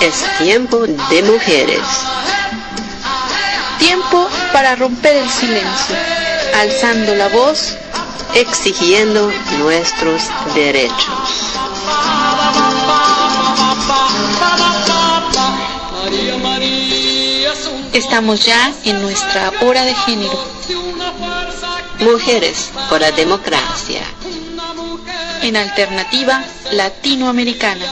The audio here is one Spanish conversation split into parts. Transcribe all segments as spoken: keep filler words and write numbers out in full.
Es tiempo de mujeres. Tiempo para romper el silencio, alzando la voz, exigiendo nuestros derechos. Estamos ya en nuestra hora de género. Mujeres por la democracia. En alternativa latinoamericana.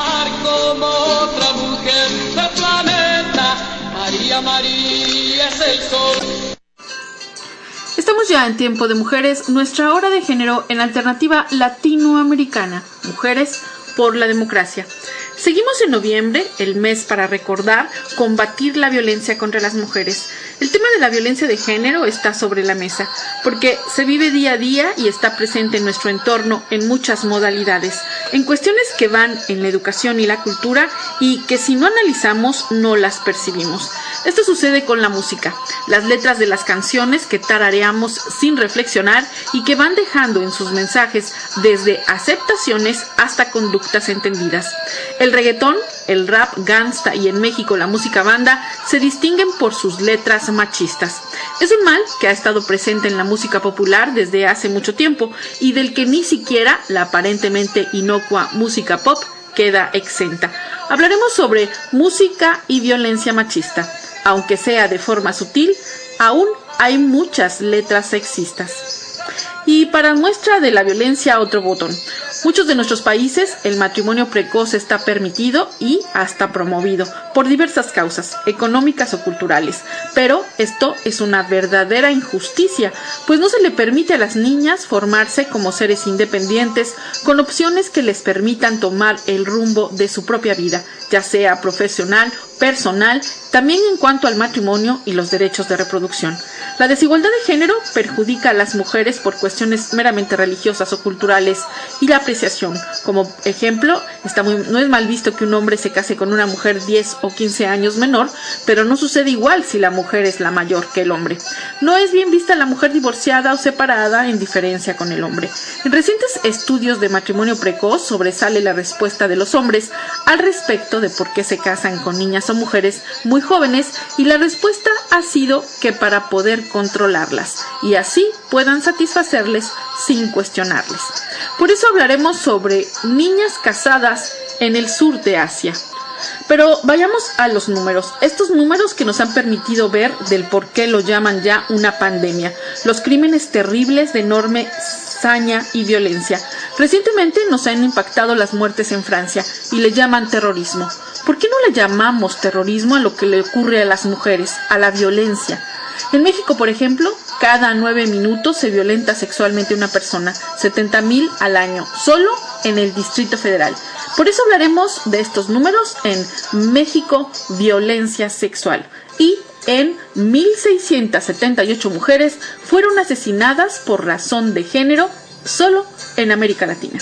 Estamos ya en tiempo de mujeres, nuestra hora de género en alternativa latinoamericana. Mujeres por la democracia. Seguimos en noviembre, el mes para recordar, combatir la violencia contra las mujeres. El tema de la violencia de género está sobre la mesa, porque se vive día a día y está presente en nuestro entorno en muchas modalidades, en cuestiones que van en la educación y la cultura y que si no analizamos no las percibimos. Esto sucede con la música, las letras de las canciones que tarareamos sin reflexionar y que van dejando en sus mensajes desde aceptaciones hasta conductas entendidas. El reggaetón, el rap, gangsta y en México la música banda se distinguen por sus letras machistas. Es un mal que ha estado presente en la música popular desde hace mucho tiempo y del que ni siquiera la aparentemente inocua música pop queda exenta. Hablaremos sobre música y violencia machista. Aunque sea de forma sutil, aún hay muchas letras sexistas. Y para muestra de la violencia, otro botón. Muchos de nuestros países el matrimonio precoz está permitido y hasta promovido por diversas causas, económicas o culturales. Pero esto es una verdadera injusticia, pues no se le permite a las niñas formarse como seres independientes con opciones que les permitan tomar el rumbo de su propia vida, ya sea profesional, personal, también en cuanto al matrimonio y los derechos de reproducción. La desigualdad de género perjudica a las mujeres por cuestiones meramente religiosas o culturales y la apreciación. Como ejemplo, está muy, no es mal visto que un hombre se case con una mujer diez o quince años menor, pero no sucede igual si la mujer es la mayor que el hombre. No es bien vista la mujer divorciada o separada en diferencia con el hombre. En recientes estudios de matrimonio precoz sobresale la respuesta de los hombres al respecto de por qué se casan con niñas o mujeres muy jóvenes, y la respuesta ha sido que para poder controlarlas y así puedan satisfacerles sin cuestionarles. Por eso hablaremos sobre niñas casadas en el sur de Asia. Pero vayamos a los números, estos números que nos han permitido ver del por qué lo llaman ya una pandemia, los crímenes terribles de enorme saña y violencia. Recientemente nos han impactado las muertes en Francia y le llaman terrorismo. ¿Por qué no le llamamos terrorismo a lo que le ocurre a las mujeres, a la violencia? En México, por ejemplo, cada nueve minutos se violenta sexualmente una persona, setenta mil al año, solo en el Distrito Federal. Por eso hablaremos de estos números en México, violencia sexual. Y en mil seiscientas setenta y ocho mujeres fueron asesinadas por razón de género solo en América Latina.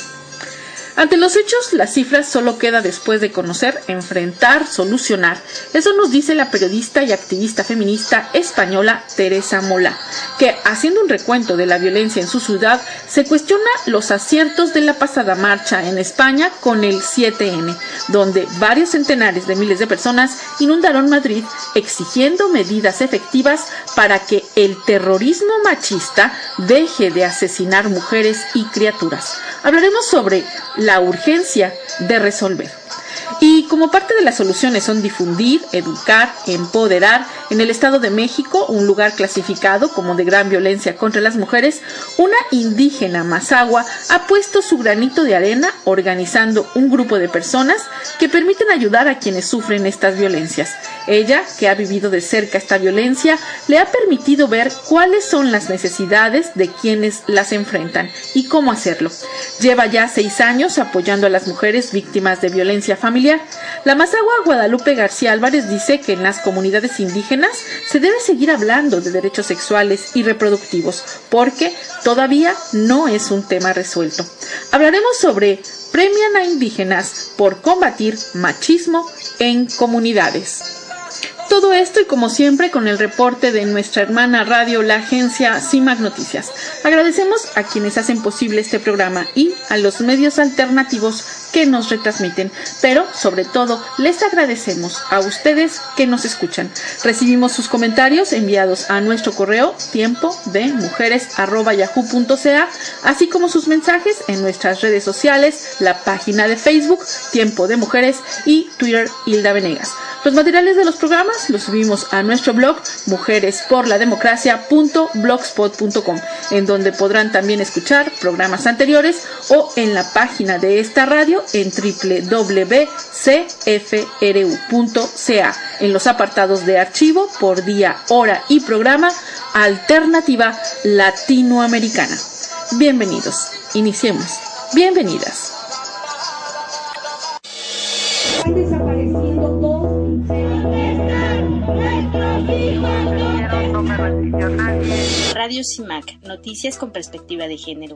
Ante los hechos, las cifras solo queda después de conocer, enfrentar, solucionar. Eso nos dice la periodista y activista feminista española Teresa Mola, que haciendo un recuento de la violencia en su ciudad, se cuestiona los aciertos de la pasada marcha en España con el siete ene, donde varios centenares de miles de personas inundaron Madrid exigiendo medidas efectivas para que el terrorismo machista deje de asesinar mujeres y criaturas. Hablaremos sobre la urgencia de resolver. Y como parte de las soluciones son difundir, educar, empoderar. En el Estado de México, un lugar clasificado como de gran violencia contra las mujeres, una indígena mazahua ha puesto su granito de arena organizando un grupo de personas que permiten ayudar a quienes sufren estas violencias. Ella, que ha vivido de cerca esta violencia, le ha permitido ver cuáles son las necesidades de quienes las enfrentan y cómo hacerlo. Lleva ya seis años apoyando a las mujeres víctimas de violencia familiar. La mazahua Guadalupe García Álvarez dice que en las comunidades indígenas se debe seguir hablando de derechos sexuales y reproductivos, porque todavía no es un tema resuelto. Hablaremos sobre premian a indígenas por combatir machismo en comunidades. Todo esto y como siempre con el reporte de nuestra hermana radio, la agencia CIMAC Noticias. Agradecemos a quienes hacen posible este programa y a los medios alternativos que nos retransmiten, pero sobre todo les agradecemos a ustedes que nos escuchan. Recibimos sus comentarios enviados a nuestro correo tiempo de mujeres arroba yahoo punto ca, así como sus mensajes en nuestras redes sociales, la página de Facebook Tiempo de Mujeres y Twitter Hilda Venegas. Los materiales de los programas los subimos a nuestro blog mujeres por la democracia punto blogspot punto com, en donde podrán también escuchar programas anteriores o en la página de esta radio en doble u doble u doble u punto c f r u punto ca, en los apartados de archivo por día, hora y programa Alternativa Latinoamericana. Bienvenidos, iniciemos. Bienvenidas. Radio CIMAC, noticias con perspectiva de género.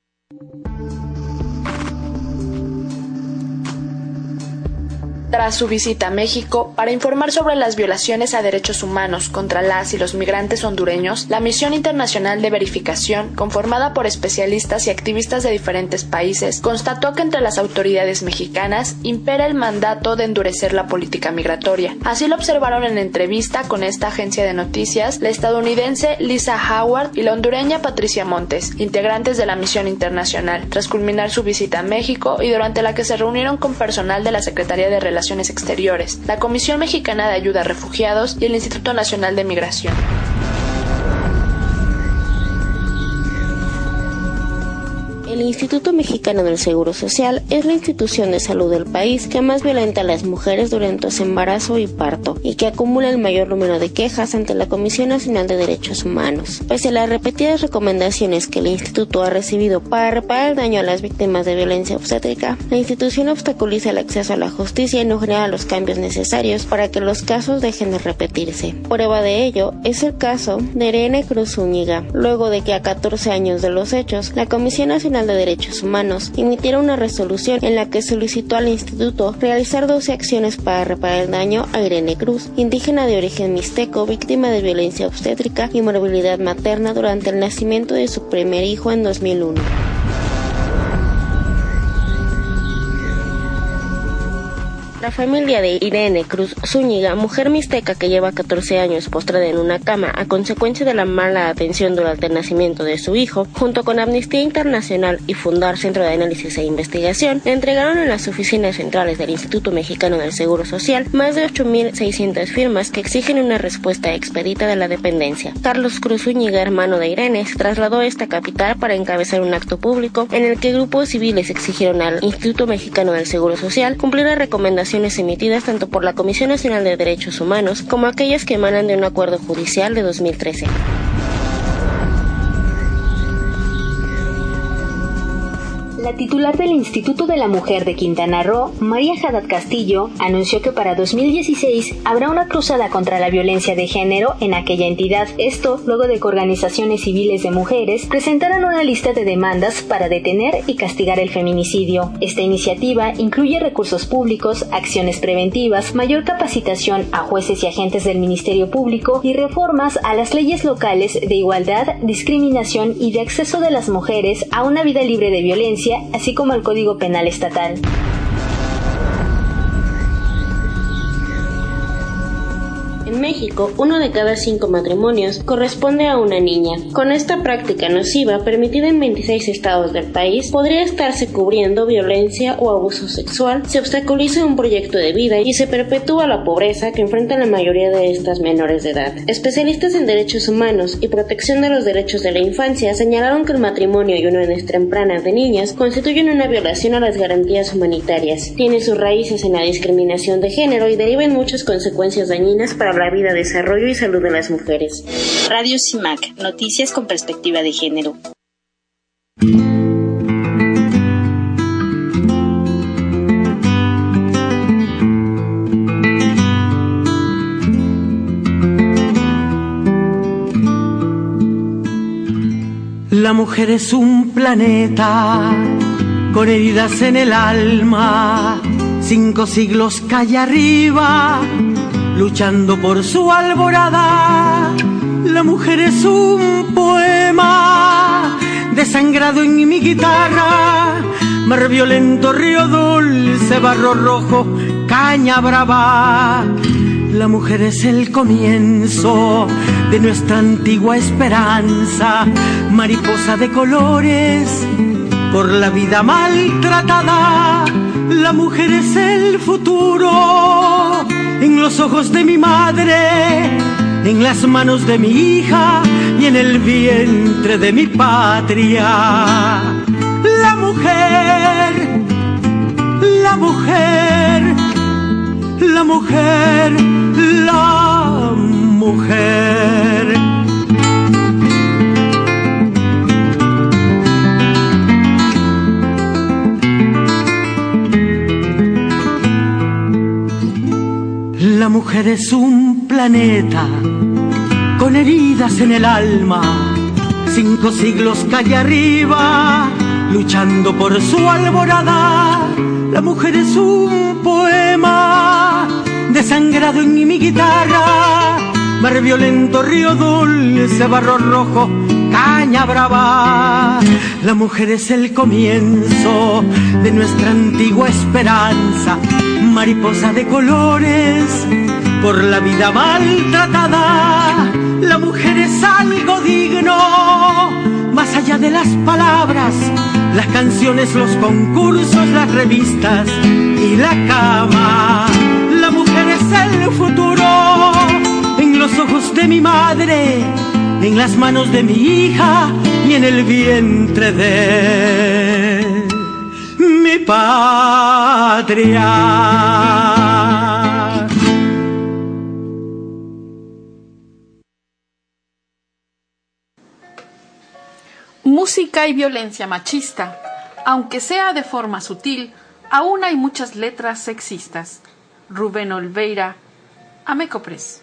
Tras su visita a México para informar sobre las violaciones a derechos humanos contra las y los migrantes hondureños, la Misión Internacional de Verificación, conformada por especialistas y activistas de diferentes países, constató que entre las autoridades mexicanas impera el mandato de endurecer la política migratoria. Así lo observaron en entrevista con esta agencia de noticias la estadounidense Lisa Howard y la hondureña Patricia Montes, integrantes de la Misión Internacional, tras culminar su visita a México y durante la que se reunieron con personal de la Secretaría de Relaciones Exteriores, la Comisión Mexicana de Ayuda a Refugiados y el Instituto Nacional de Migración. El Instituto Mexicano del Seguro Social es la institución de salud del país que más violenta a las mujeres durante su embarazo y parto y que acumula el mayor número de quejas ante la Comisión Nacional de Derechos Humanos. Pese a las repetidas recomendaciones que el instituto ha recibido para reparar el daño a las víctimas de violencia obstétrica, la institución obstaculiza el acceso a la justicia y no genera los cambios necesarios para que los casos dejen de repetirse. Prueba de ello es el caso de Irene Cruz Zúñiga, luego de que a catorce años de los hechos, la Comisión Nacional de Derechos Humanos emitiera una resolución en la que solicitó al instituto realizar doce acciones para reparar el daño a Irene Cruz, indígena de origen mixteco, víctima de violencia obstétrica y morbilidad materna durante el nacimiento de su primer hijo en dos mil uno. La familia de Irene Cruz Zúñiga, mujer mixteca que lleva catorce años postrada en una cama a consecuencia de la mala atención durante el nacimiento de su hijo, junto con Amnistía Internacional y Fundar Centro de Análisis e Investigación, le entregaron en las oficinas centrales del Instituto Mexicano del Seguro Social más de ocho mil seiscientas firmas que exigen una respuesta expedita de la dependencia. Carlos Cruz Zúñiga, hermano de Irene, se trasladó a esta capital para encabezar un acto público en el que grupos civiles exigieron al Instituto Mexicano del Seguro Social cumplir las recomendaciones emitidas tanto por la Comisión Nacional de Derechos Humanos como aquellas que emanan de un acuerdo judicial de dos mil trece. La titular del Instituto de la Mujer de Quintana Roo, María Haddad Castillo, anunció que para dos mil dieciséis habrá una cruzada contra la violencia de género en aquella entidad. Esto luego de que organizaciones civiles de mujeres presentaran una lista de demandas para detener y castigar el feminicidio. Esta iniciativa incluye recursos públicos, acciones preventivas, mayor capacitación a jueces y agentes del Ministerio Público y reformas a las leyes locales de igualdad, discriminación y de acceso de las mujeres a una vida libre de violencia, así como al Código Penal Estatal. En México, uno de cada cinco matrimonios corresponde a una niña. Con esta práctica nociva, permitida en veintiséis estados del país, podría estarse cubriendo violencia o abuso sexual, se obstaculiza un proyecto de vida y se perpetúa la pobreza que enfrentan la mayoría de estas menores de edad. Especialistas en derechos humanos y protección de los derechos de la infancia señalaron que el matrimonio y uniones tempranas de niñas constituyen una violación a las garantías humanitarias. Tiene sus raíces en la discriminación de género y deriva en muchas consecuencias dañinas para la vida, desarrollo y salud de las mujeres. Radio CIMAC, noticias con perspectiva de género. La mujer es un planeta con heridas en el alma, cinco siglos calle arriba, luchando por su alborada. La mujer es un poema desangrado en mi guitarra, mar violento, río dulce, barro rojo, caña brava. La mujer es el comienzo de nuestra antigua esperanza, mariposa de colores por la vida maltratada. La mujer es el futuro en los ojos de mi madre, en las manos de mi hija y en el vientre de mi patria. La mujer, la mujer, la mujer, la mujer. La mujer es un planeta con heridas en el alma, cinco siglos calle arriba, luchando por su alborada. La mujer es un poema desangrado en mi guitarra, mar violento, río dulce, barro rojo, caña brava. La mujer es el comienzo de nuestra antigua esperanza, mariposa de colores por la vida maltratada. La mujer es algo digno, más allá de las palabras, las canciones, los concursos, las revistas y la cama. La mujer es el futuro en los ojos de mi madre, en las manos de mi hija y en el vientre de mi patria. Música y violencia machista. Aunque sea de forma sutil, aún hay muchas letras sexistas. Rubén Olveira, Amecopress.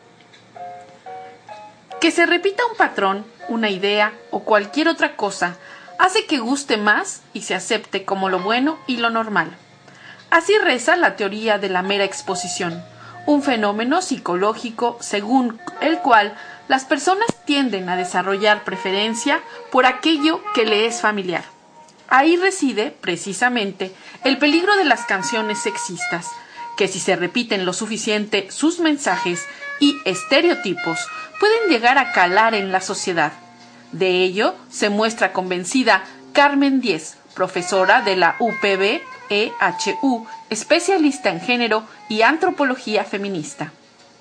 Que se repita un patrón, una idea o cualquier otra cosa hace que guste más y se acepte como lo bueno y lo normal. Así reza la teoría de la mera exposición, un fenómeno psicológico según el cual las personas tienden a desarrollar preferencia por aquello que le es familiar. Ahí reside, precisamente, el peligro de las canciones sexistas, que si se repiten lo suficiente sus mensajes y estereotipos, pueden llegar a calar en la sociedad. De ello se muestra convencida Carmen Diez, profesora de la U P B E H U, especialista en género y antropología feminista.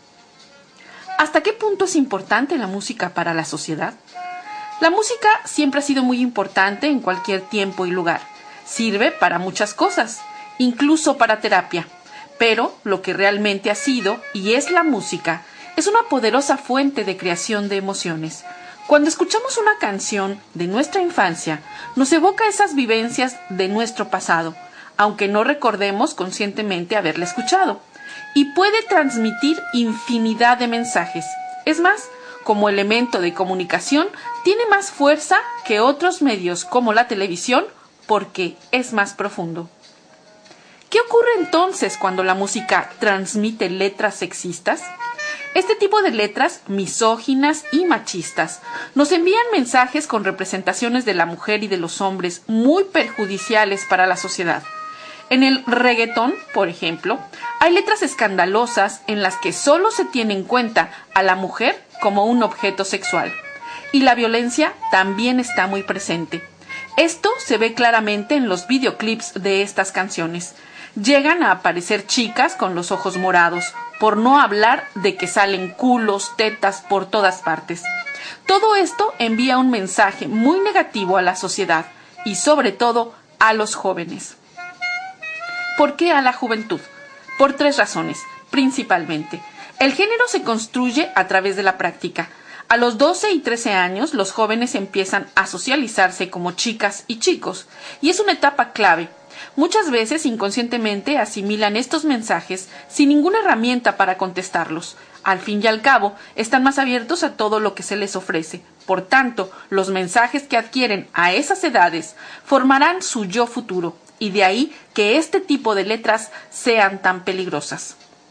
¿Hasta qué punto es importante la música para la sociedad? La música siempre ha sido muy importante en cualquier tiempo y lugar. Sirve para muchas cosas, incluso para terapia. Pero lo que realmente ha sido y es la música es una poderosa fuente de creación de emociones. Cuando escuchamos una canción de nuestra infancia, nos evoca esas vivencias de nuestro pasado, aunque no recordemos conscientemente haberla escuchado, y puede transmitir infinidad de mensajes. Es más, como elemento de comunicación, tiene más fuerza que otros medios como la televisión porque es más profundo. ¿Qué ocurre entonces cuando la música transmite letras sexistas? Este tipo de letras misóginas y machistas nos envían mensajes con representaciones de la mujer y de los hombres muy perjudiciales para la sociedad. En el reggaetón, por ejemplo, hay letras escandalosas en las que solo se tiene en cuenta a la mujer como un objeto sexual. Y la violencia también está muy presente. Esto se ve claramente en los videoclips de estas canciones. Llegan a aparecer chicas con los ojos morados, por no hablar de que salen culos, tetas por todas partes. Todo esto envía un mensaje muy negativo a la sociedad y sobre todo a los jóvenes. ¿Por qué a la juventud? Por tres razones, principalmente. El género se construye a través de la práctica. A los doce y trece años, los jóvenes empiezan a socializarse como chicas y chicos, y es una etapa clave. Muchas veces inconscientemente asimilan estos mensajes sin ninguna herramienta para contestarlos. Al fin y al cabo, están más abiertos a todo lo que se les ofrece. Por tanto, los mensajes que adquieren a esas edades formarán su yo futuro, y de ahí que este tipo de letras sean tan peligrosas.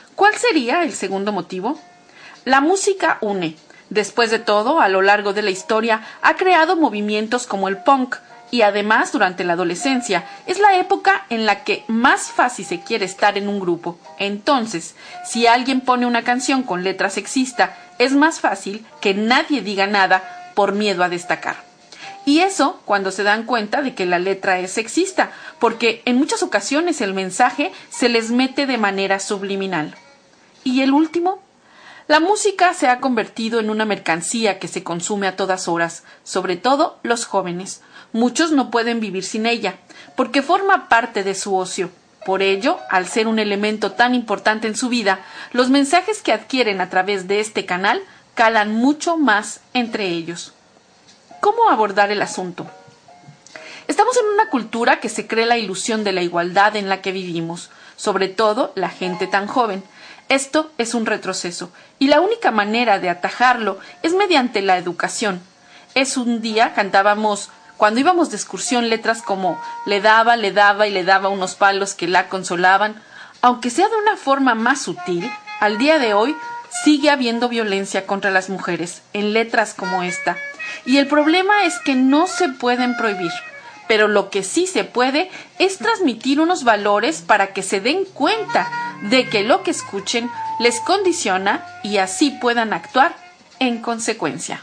¿Cuál sería el segundo motivo? La música une. Después de todo, a lo largo de la historia, ha creado movimientos como el punk, y además, durante la adolescencia, es la época en la que más fácil se quiere estar en un grupo. Entonces, si alguien pone una canción con letra sexista, es más fácil que nadie diga nada por miedo a destacar. Y eso cuando se dan cuenta de que la letra es sexista, porque en muchas ocasiones el mensaje se les mete de manera subliminal. ¿Y el último? La música se ha convertido en una mercancía que se consume a todas horas, sobre todo los jóvenes. Muchos no pueden vivir sin ella, porque forma parte de su ocio. Por ello, al ser un elemento tan importante en su vida, los mensajes que adquieren a través de este canal calan mucho más entre ellos. ¿Cómo abordar el asunto? Estamos en una cultura que se cree la ilusión de la igualdad en la que vivimos, sobre todo la gente tan joven. Esto es un retroceso, y la única manera de atajarlo es mediante la educación. Es un día cantábamos, cuando íbamos de excursión, letras como le daba, le daba y le daba unos palos que la consolaban. Aunque sea de una forma más sutil, al día de hoy sigue habiendo violencia contra las mujeres en letras como esta. Y el problema es que no se pueden prohibir, pero lo que sí se puede es transmitir unos valores para que se den cuenta de que lo que escuchen les condiciona y así puedan actuar en consecuencia.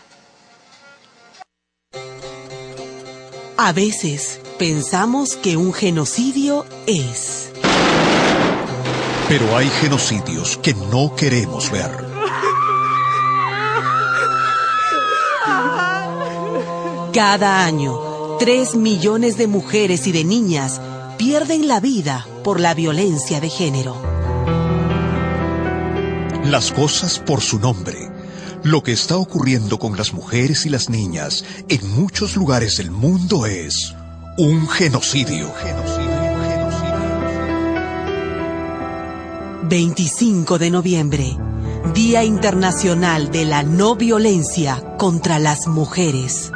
A veces pensamos que un genocidio es. Pero hay genocidios que no queremos ver. Cada año, tres millones de mujeres y de niñas pierden la vida por la violencia de género. Las cosas por su nombre. Lo que está ocurriendo con las mujeres y las niñas en muchos lugares del mundo es un genocidio. genocidio, genocidio. veinticinco de noviembre, Día Internacional de la No Violencia contra las Mujeres.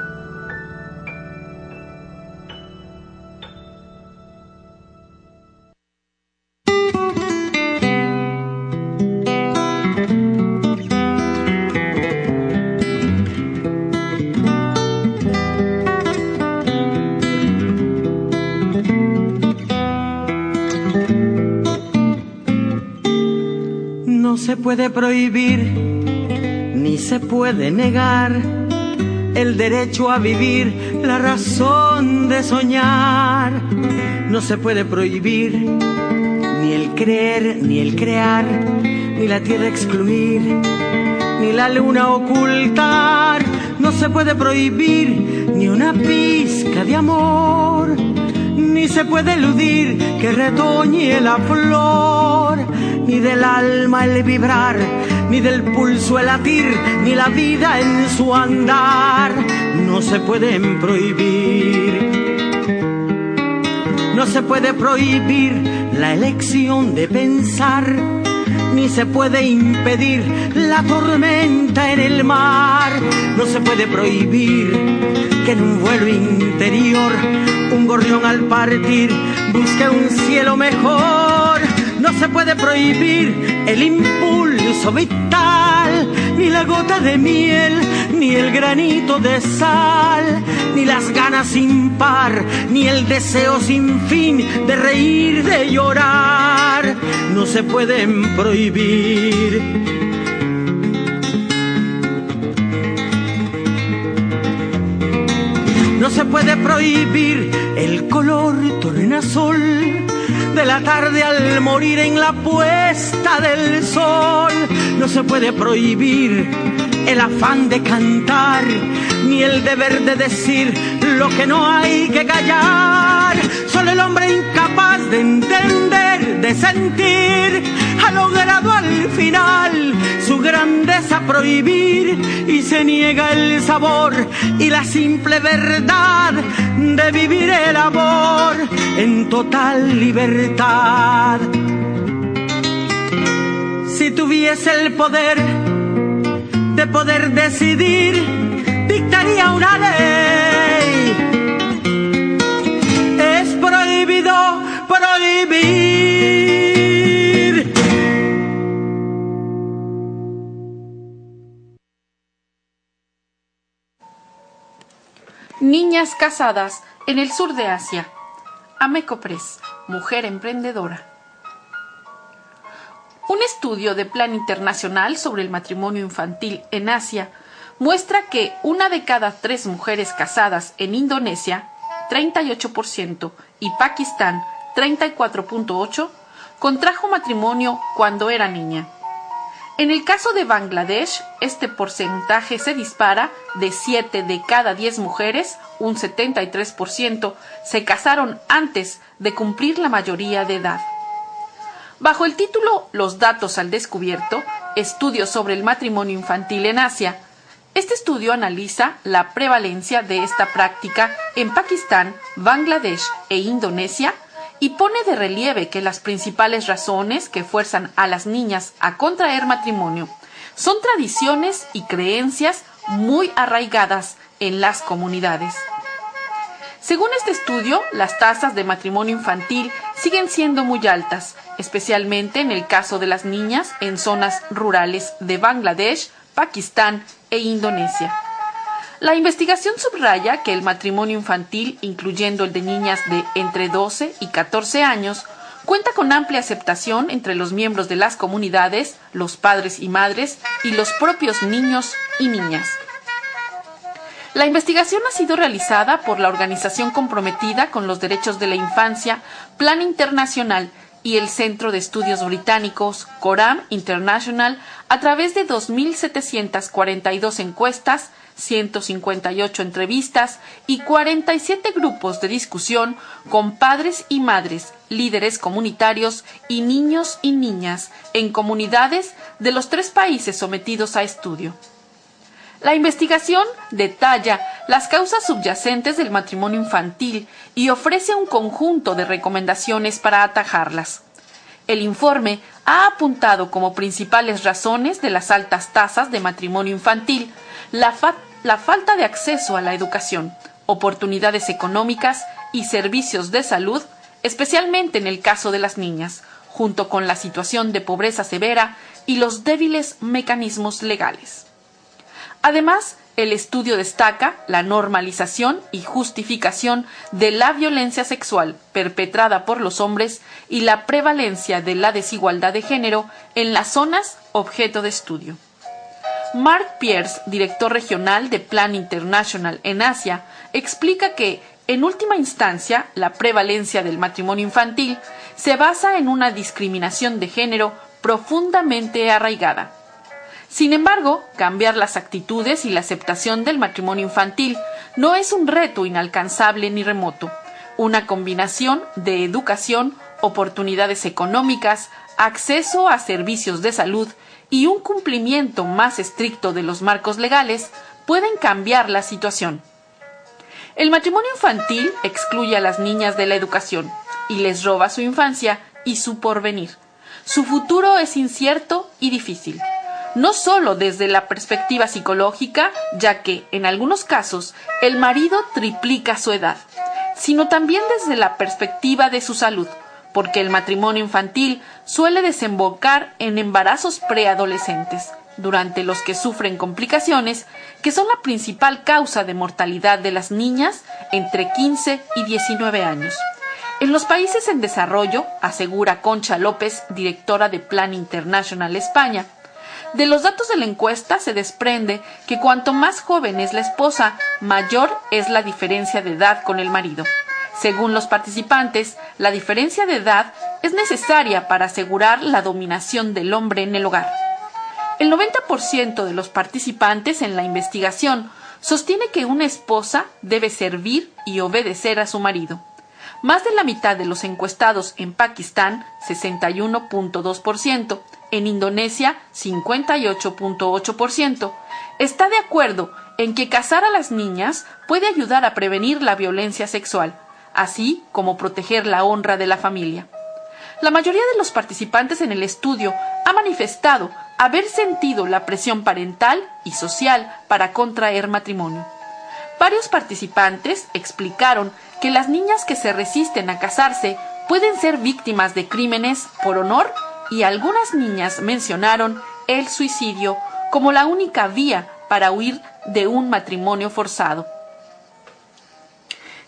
No se puede prohibir, ni se puede negar el derecho a vivir, la razón de soñar. No se puede prohibir ni el creer, ni el crear, ni la tierra excluir, ni la luna ocultar. No se puede prohibir ni una pizca de amor, ni se puede eludir que retoñe la flor, ni del alma el vibrar, ni del pulso el latir, ni la vida en su andar. No se pueden prohibir. No se puede prohibir la elección de pensar, ni se puede impedir la tormenta en el mar. No se puede prohibir que en un vuelo interior un gorrión al partir busque un cielo mejor. No se puede prohibir el impulso vital, ni la gota de miel, ni el granito de sal, ni las ganas sin par, ni el deseo sin fin de reír, de llorar. No se pueden prohibir. No se puede prohibir el color tornasol de la tarde al morir en la puesta del sol. No se puede prohibir el afán de cantar, ni el deber de decir lo que no hay que callar. Solo el hombre incapaz de entender, de sentir, ha logrado al final su grandeza prohibir, y se niega el sabor y la simple verdad de vivir el amor en total libertad. Si tuviese el poder de poder decidir, dictaría una ley. Es prohibido prohibir. Niñas casadas en el sur de Asia. Ameco Press, mujer emprendedora. Un estudio de Plan Internacional sobre el matrimonio infantil en Asia muestra que una de cada tres mujeres casadas en Indonesia, treinta y ocho por ciento, y Pakistán, treinta y cuatro punto ocho por ciento, contrajo matrimonio cuando era niña. En el caso de Bangladesh, este porcentaje se dispara de siete de cada diez mujeres, un setenta y tres por ciento, se casaron antes de cumplir la mayoría de edad. Bajo el título Los datos al descubierto, estudios sobre el matrimonio infantil en Asia, este estudio analiza la prevalencia de esta práctica en Pakistán, Bangladesh e Indonesia y pone de relieve que las principales razones que fuerzan a las niñas a contraer matrimonio son tradiciones y creencias muy arraigadas en las comunidades. Según este estudio, las tasas de matrimonio infantil siguen siendo muy altas, especialmente en el caso de las niñas en zonas rurales de Bangladesh, Pakistán e Indonesia. La investigación subraya que el matrimonio infantil, incluyendo el de niñas de entre doce y catorce años, cuenta con amplia aceptación entre los miembros de las comunidades, los padres y madres y los propios niños y niñas. La investigación ha sido realizada por la organización comprometida con los derechos de la infancia, Plan Internacional, y el Centro de Estudios Británicos, Coram International, a través de dos mil setecientas cuarenta y dos encuestas, ciento cincuenta y ocho entrevistas y cuarenta y siete grupos de discusión con padres y madres, líderes comunitarios y niños y niñas en comunidades de los tres países sometidos a estudio. La investigación detalla las causas subyacentes del matrimonio infantil y ofrece un conjunto de recomendaciones para atajarlas. El informe ha apuntado como principales razones de las altas tasas de matrimonio infantil la, fa- la falta de acceso a la educación, oportunidades económicas y servicios de salud, especialmente en el caso de las niñas, junto con la situación de pobreza severa y los débiles mecanismos legales. Además, el estudio destaca la normalización y justificación de la violencia sexual perpetrada por los hombres y la prevalencia de la desigualdad de género en las zonas objeto de estudio. Mark Pierce, director regional de Plan International en Asia, explica que, en última instancia, la prevalencia del matrimonio infantil se basa en una discriminación de género profundamente arraigada. Sin embargo, cambiar las actitudes y la aceptación del matrimonio infantil no es un reto inalcanzable ni remoto. Una combinación de educación, oportunidades económicas, acceso a servicios de salud y un cumplimiento más estricto de los marcos legales pueden cambiar la situación. El matrimonio infantil excluye a las niñas de la educación y les roba su infancia y su porvenir. Su futuro es incierto y difícil. No solo desde la perspectiva psicológica, ya que, en algunos casos, el marido triplica su edad, sino también desde la perspectiva de su salud, porque el matrimonio infantil suele desembocar en embarazos preadolescentes, durante los que sufren complicaciones que son la principal causa de mortalidad de las niñas entre quince y diecinueve años. En los países en desarrollo, asegura Concha López, directora de Plan International España, de los datos de la encuesta se desprende que cuanto más joven es la esposa, mayor es la diferencia de edad con el marido. Según los participantes, la diferencia de edad es necesaria para asegurar la dominación del hombre en el hogar. El noventa por ciento de los participantes en la investigación sostiene que una esposa debe servir y obedecer a su marido. Más de la mitad de los encuestados en Pakistán, sesenta y uno punto dos por ciento, en Indonesia, cincuenta y ocho punto ocho por ciento, está de acuerdo en que casar a las niñas puede ayudar a prevenir la violencia sexual, así como proteger la honra de la familia. La mayoría de los participantes en el estudio ha manifestado haber sentido la presión parental y social para contraer matrimonio. Varios participantes explicaron que las niñas que se resisten a casarse pueden ser víctimas de crímenes por honor y algunas niñas mencionaron el suicidio como la única vía para huir de un matrimonio forzado.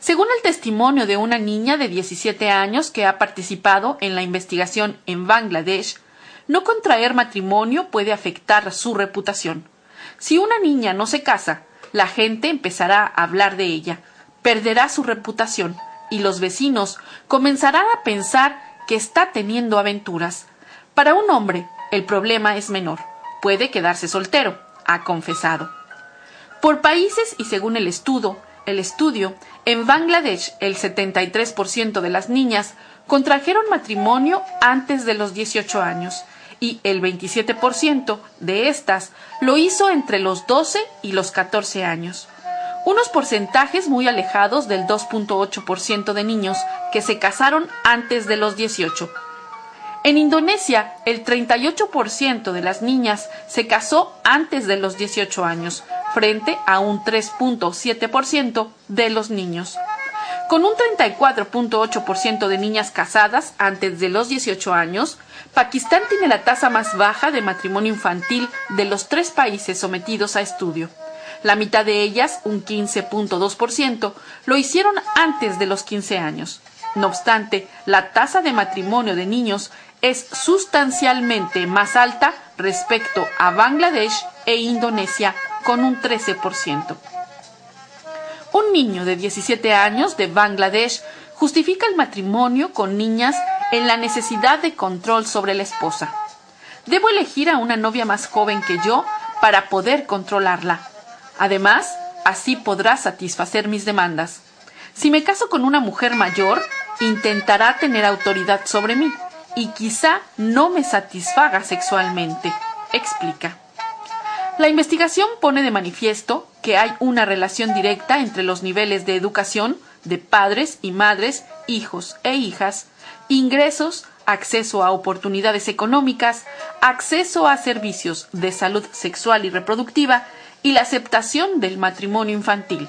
Según el testimonio de una niña de diecisiete años que ha participado en la investigación en Bangladesh, no contraer matrimonio puede afectar su reputación. Si una niña no se casa, la gente empezará a hablar de ella, perderá su reputación y los vecinos comenzarán a pensar que está teniendo aventuras. Para un hombre, el problema es menor. Puede quedarse soltero, ha confesado. Por países y según el estudio, el estudio, en Bangladesh el setenta y tres por ciento de las niñas contrajeron matrimonio antes de los dieciocho años y el veintisiete por ciento de estas lo hizo entre los doce y los catorce años. Unos porcentajes muy alejados del dos punto ocho por ciento de niños que se casaron antes de los dieciocho. En Indonesia, el treinta y ocho por ciento de las niñas se casó antes de los dieciocho años, frente a un tres punto siete por ciento de los niños. Con un treinta y cuatro punto ocho por ciento de niñas casadas antes de los dieciocho años, Pakistán tiene la tasa más baja de matrimonio infantil de los tres países sometidos a estudio. La mitad de ellas, un quince punto dos por ciento, lo hicieron antes de los quince años. No obstante, la tasa de matrimonio de niños es sustancialmente más alta respecto a Bangladesh e Indonesia, con un trece por ciento. Un niño de diecisiete años de Bangladesh justifica el matrimonio con niñas en la necesidad de control sobre la esposa. Debo elegir a una novia más joven que yo para poder controlarla. Además, así podrá satisfacer mis demandas. Si me caso con una mujer mayor, intentará tener autoridad sobre mí y quizá no me satisfaga sexualmente, explica. La investigación pone de manifiesto que hay una relación directa entre los niveles de educación de padres y madres, hijos e hijas, ingresos, acceso a oportunidades económicas, acceso a servicios de salud sexual y reproductiva y la aceptación del matrimonio infantil.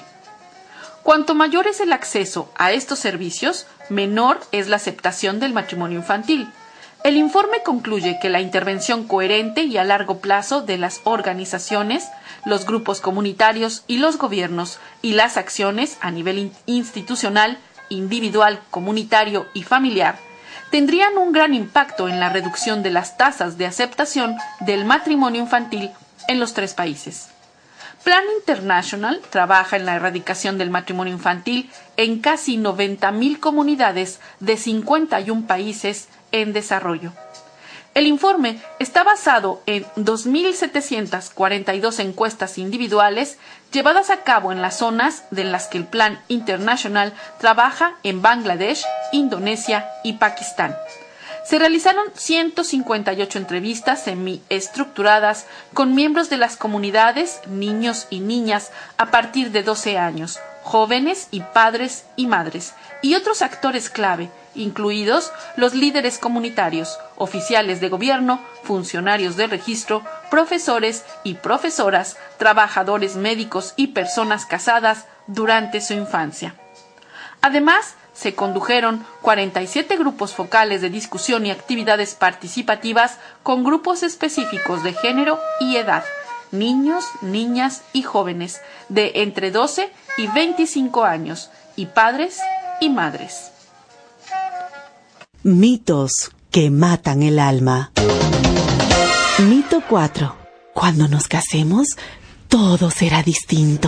Cuanto mayor es el acceso a estos servicios, menor es la aceptación del matrimonio infantil. El informe concluye que la intervención coherente y a largo plazo de las organizaciones, los grupos comunitarios y los gobiernos y las acciones a nivel institucional, individual, comunitario y familiar tendrían un gran impacto en la reducción de las tasas de aceptación del matrimonio infantil en los tres países. Plan International trabaja en la erradicación del matrimonio infantil en casi noventa mil comunidades de cincuenta y un países en desarrollo. El informe está basado en dos mil setecientas cuarenta y dos encuestas individuales llevadas a cabo en las zonas de las que el Plan International trabaja en Bangladesh, Indonesia y Pakistán. Se realizaron ciento cincuenta y ocho entrevistas semi-estructuradas con miembros de las comunidades, niños y niñas a partir de doce años, jóvenes y padres y madres, y otros actores clave, incluidos los líderes comunitarios, oficiales de gobierno, funcionarios de registro, profesores y profesoras, trabajadores médicos y personas casadas durante su infancia. Además, se condujeron cuarenta y siete grupos focales de discusión y actividades participativas con grupos específicos de género y edad, niños, niñas y jóvenes de entre doce y veinticinco años, y padres y madres. Mitos que matan el alma. Mito cuatro. Cuando nos casemos, todo será distinto.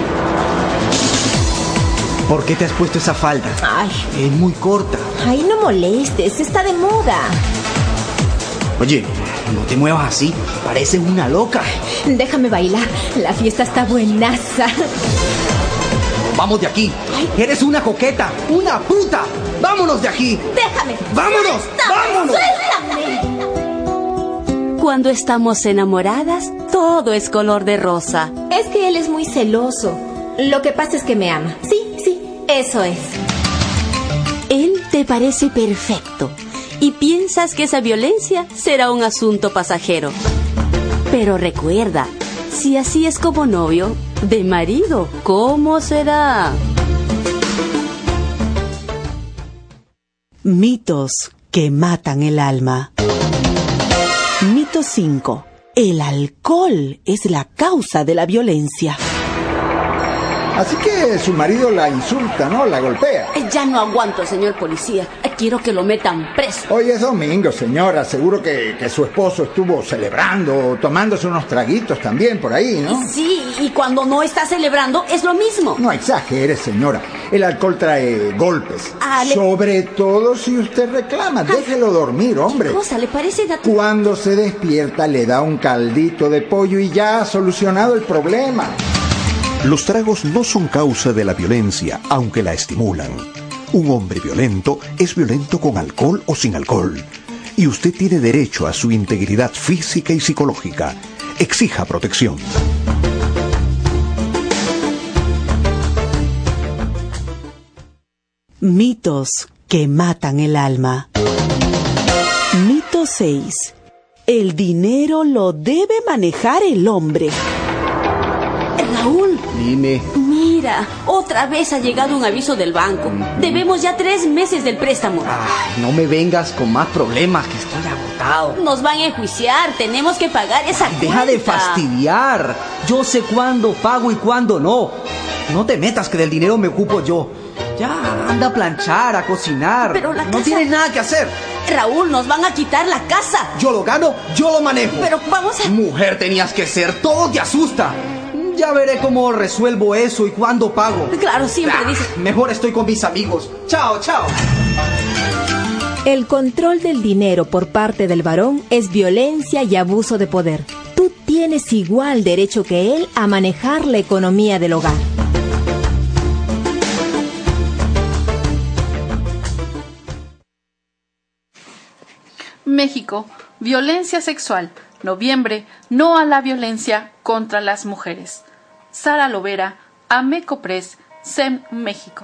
¿Por qué te has puesto esa falda? Ay. Es muy corta. Ay, no molestes, está de moda. Oye, no te muevas así, pareces una loca. Déjame bailar, la fiesta está buenaza. Vamos de aquí. Ay. Eres una coqueta, una puta. Vámonos de aquí. Déjame. Vámonos, vámonos. Suéltame. Cuando estamos enamoradas, todo es color de rosa. Es que él es muy celoso. Lo que pasa es que me ama. Sí, sí, eso es. Él te parece perfecto y piensas que esa violencia será un asunto pasajero. Pero recuerda, si así es como novio, de marido, ¿cómo será? Mitos que matan el alma. Mito cinco. El alcohol es la causa de la violencia. Así que su marido la insulta, ¿no? La golpea. Ya no aguanto, señor policía. Quiero que lo metan preso. Hoy es domingo, señora. Seguro que, que su esposo estuvo celebrando, tomándose unos traguitos también por ahí, ¿no? Sí, y cuando no está celebrando es lo mismo. No exagere, señora. El alcohol trae golpes. Ah, le... Sobre todo si usted reclama. Déjelo dormir, hombre. ¿Qué cosa le parece, Dato? Cuando se despierta le da un caldito de pollo y ya ha solucionado el problema. Los tragos no son causa de la violencia, aunque la estimulan. Un hombre violento es violento con alcohol o sin alcohol. Y usted tiene derecho a su integridad física y psicológica. Exija protección. Mitos que matan el alma. Mito seis. El dinero lo debe manejar el hombre. Raúl. Dime. Mira, otra vez ha llegado un aviso del banco. Debemos ya tres meses del préstamo. Ay, no me vengas con más problemas, que estoy agotado. Nos van a enjuiciar, tenemos que pagar esa Ay, cuenta. Deja de fastidiar. Yo sé cuándo pago y cuándo no. No te metas que del dinero me ocupo yo. Ya, anda a planchar, a cocinar. Pero la No casa... tienes nada que hacer. Raúl, nos van a quitar la casa. Yo lo gano, yo lo manejo. Pero vamos a... Mujer tenías que ser, todo te asusta. Ya veré cómo resuelvo eso y cuándo pago. Claro, siempre ah, dices... Mejor estoy con mis amigos. Chao, chao. El control del dinero por parte del varón es violencia y abuso de poder. Tú tienes igual derecho que él a manejar la economía del hogar. México, violencia sexual. Noviembre, no a la violencia contra las mujeres. Sara Lovera, Amecopress, S E M México.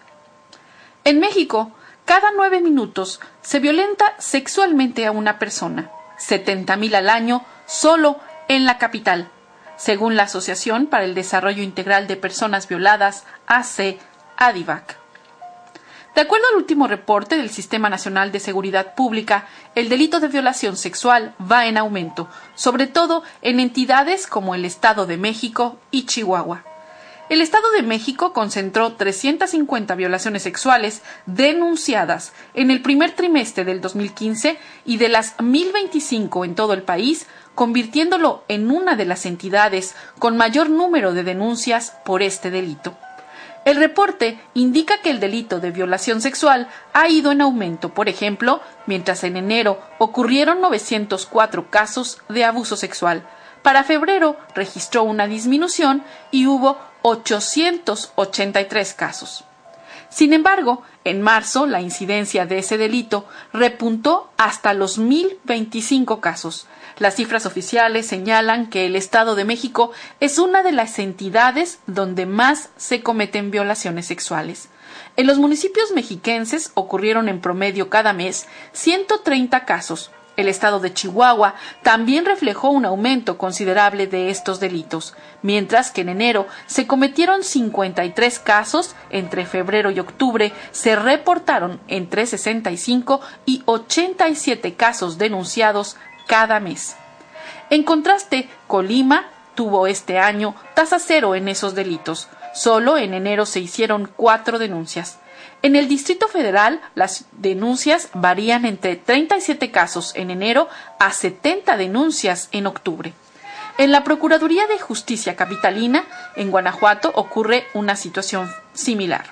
En México, cada nueve minutos se violenta sexualmente a una persona, setenta mil al año solo en la capital, según la Asociación para el Desarrollo Integral de Personas Violadas, A C ADIVAC. De acuerdo al último reporte del Sistema Nacional de Seguridad Pública, el delito de violación sexual va en aumento, sobre todo en entidades como el Estado de México y Chihuahua. El Estado de México concentró trescientas cincuenta violaciones sexuales denunciadas en el primer trimestre del dos mil quince y de las mil veinticinco en todo el país, convirtiéndolo en una de las entidades con mayor número de denuncias por este delito. El reporte indica que el delito de violación sexual ha ido en aumento. Por ejemplo, mientras en enero ocurrieron novecientos cuatro casos de abuso sexual, para febrero registró una disminución y hubo ochocientos ochenta y tres casos. Sin embargo, en marzo la incidencia de ese delito repuntó hasta los mil veinticinco casos. Las cifras oficiales señalan que el Estado de México es una de las entidades donde más se cometen violaciones sexuales. En los municipios mexiquenses ocurrieron en promedio cada mes ciento treinta casos. El estado de Chihuahua también reflejó un aumento considerable de estos delitos, mientras que en enero se cometieron cincuenta y tres casos, entre febrero y octubre se reportaron entre sesenta y cinco y ochenta y siete casos denunciados cada mes. En contraste, Colima tuvo este año tasa cero en esos delitos. Solo en enero se hicieron cuatro denuncias. En el Distrito Federal, las denuncias varían entre treinta y siete casos en enero a setenta denuncias en octubre. En la Procuraduría de Justicia Capitalina, en Guanajuato, ocurre una situación similar.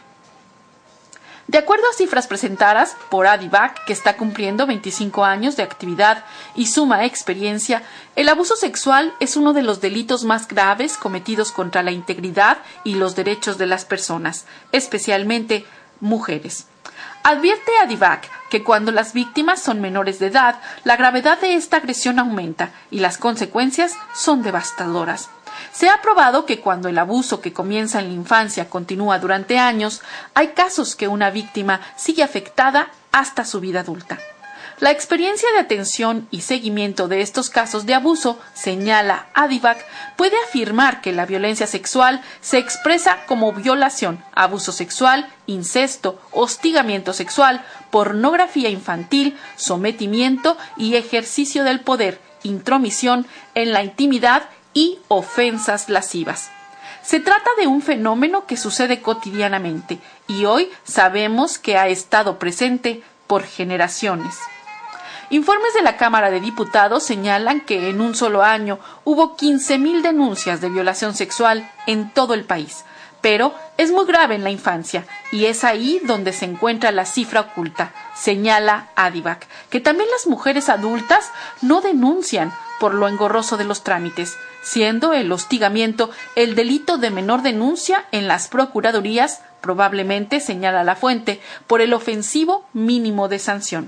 De acuerdo a cifras presentadas por ADIVAC, que está cumpliendo veinticinco años de actividad y suma experiencia, el abuso sexual es uno de los delitos más graves cometidos contra la integridad y los derechos de las personas, especialmente mujeres. Advierte ADIVAC que cuando las víctimas son menores de edad, la gravedad de esta agresión aumenta y las consecuencias son devastadoras. Se ha probado que cuando el abuso que comienza en la infancia continúa durante años, hay casos que una víctima sigue afectada hasta su vida adulta. La experiencia de atención y seguimiento de estos casos de abuso, señala ADIVAC, puede afirmar que la violencia sexual se expresa como violación, abuso sexual, incesto, hostigamiento sexual, pornografía infantil, sometimiento y ejercicio del poder, intromisión en la intimidad y ofensas lascivas. Se trata de un fenómeno que sucede cotidianamente y hoy sabemos que ha estado presente por generaciones. Informes de la Cámara de Diputados señalan que en un solo año hubo quince mil denuncias de violación sexual en todo el país, pero es muy grave en la infancia y es ahí donde se encuentra la cifra oculta, señala ADIVAC, que también las mujeres adultas no denuncian por lo engorroso de los trámites, siendo el hostigamiento el delito de menor denuncia en las procuradurías, probablemente, señala la fuente, por el ofensivo mínimo de sanción.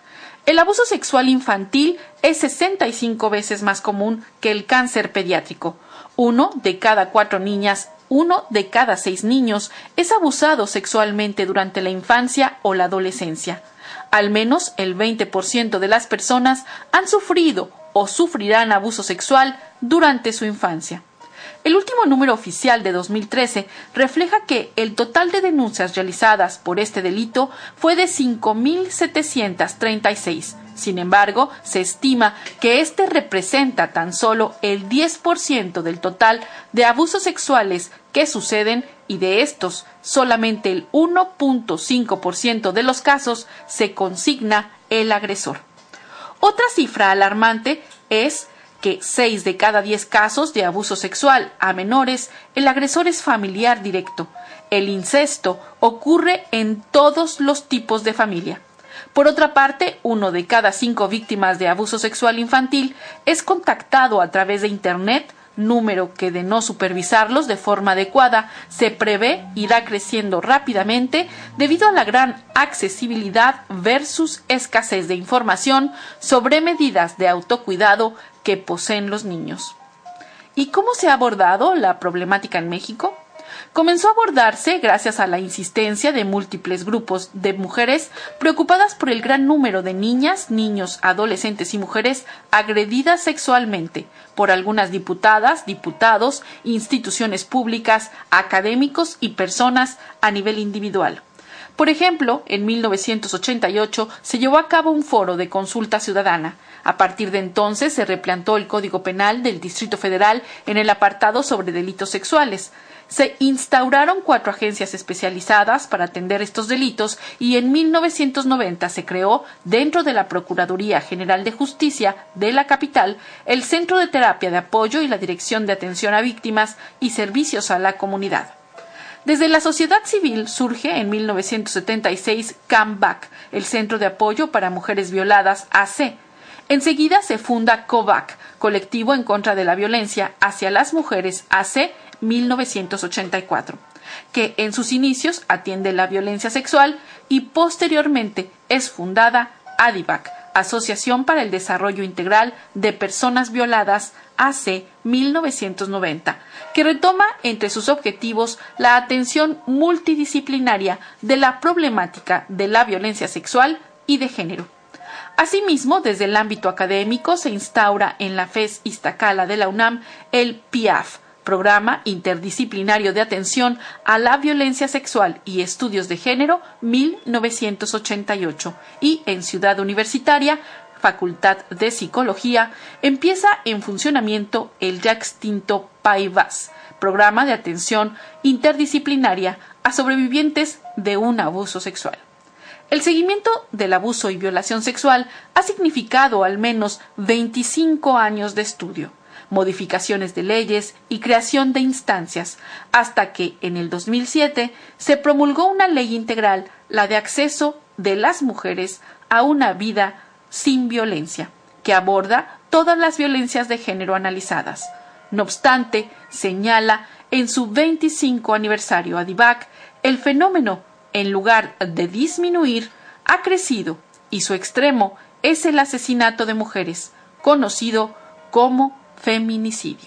El abuso sexual infantil es sesenta y cinco veces más común que el cáncer pediátrico. Uno de cada cuatro niñas, uno de cada seis niños es abusado sexualmente durante la infancia o la adolescencia. Al menos el veinte por ciento de las personas han sufrido o sufrirán abuso sexual durante su infancia. El último número oficial de dos mil trece refleja que el total de denuncias realizadas por este delito fue de cinco mil setecientos treinta y seis. Sin embargo, se estima que este representa tan solo el diez por ciento del total de abusos sexuales que suceden y de estos, solamente el uno punto cinco por ciento de los casos se consigna el agresor. Otra cifra alarmante es que seis de cada diez casos de abuso sexual a menores, el agresor es familiar directo. El incesto ocurre en todos los tipos de familia. Por otra parte, uno de cada cinco víctimas de abuso sexual infantil es contactado a través de Internet, número que de no supervisarlos de forma adecuada se prevé irá creciendo rápidamente debido a la gran accesibilidad versus escasez de información sobre medidas de autocuidado que poseen los niños. ¿Y cómo se ha abordado la problemática en México? Comenzó a abordarse gracias a la insistencia de múltiples grupos de mujeres preocupadas por el gran número de niñas, niños, adolescentes y mujeres agredidas sexualmente por algunas diputadas, diputados, instituciones públicas, académicos y personas a nivel individual. Por ejemplo, en mil novecientos ochenta y ocho se llevó a cabo un foro de consulta ciudadana. A partir de entonces se replanteó el Código Penal del Distrito Federal en el apartado sobre delitos sexuales. Se instauraron cuatro agencias especializadas para atender estos delitos y en mil novecientos noventa se creó, dentro de la Procuraduría General de Justicia de la capital, el Centro de Terapia de Apoyo y la Dirección de Atención a Víctimas y Servicios a la Comunidad. Desde la sociedad civil surge en mil novecientos setenta y seis CAMBAC, el Centro de Apoyo para Mujeres Violadas A C. Enseguida se funda COVAC, Colectivo en contra de la Violencia hacia las Mujeres A C, mil novecientos ochenta y cuatro, que en sus inicios atiende la violencia sexual y posteriormente es fundada ADIVAC, Asociación para el Desarrollo Integral de Personas Violadas A C mil novecientos noventa, que retoma entre sus objetivos la atención multidisciplinaria de la problemática de la violencia sexual y de género. Asimismo, desde el ámbito académico se instaura en la FES Iztacala de la UNAM el P I A F, Programa Interdisciplinario de Atención a la Violencia Sexual y Estudios de Género mil novecientos ochenta y ocho, y en Ciudad Universitaria, Facultad de Psicología, empieza en funcionamiento el ya extinto P A I V A S, Programa de Atención Interdisciplinaria a Sobrevivientes de un Abuso Sexual. El seguimiento del abuso y violación sexual ha significado al menos veinticinco años de estudio, modificaciones de leyes y creación de instancias, hasta que en el dos mil siete se promulgó una ley integral, la de acceso de las mujeres a una vida sin violencia, que aborda todas las violencias de género analizadas. No obstante, señala en su veinticinco aniversario ADIVAC, el fenómeno, en lugar de disminuir, ha crecido y su extremo es el asesinato de mujeres, conocido como feminicidio.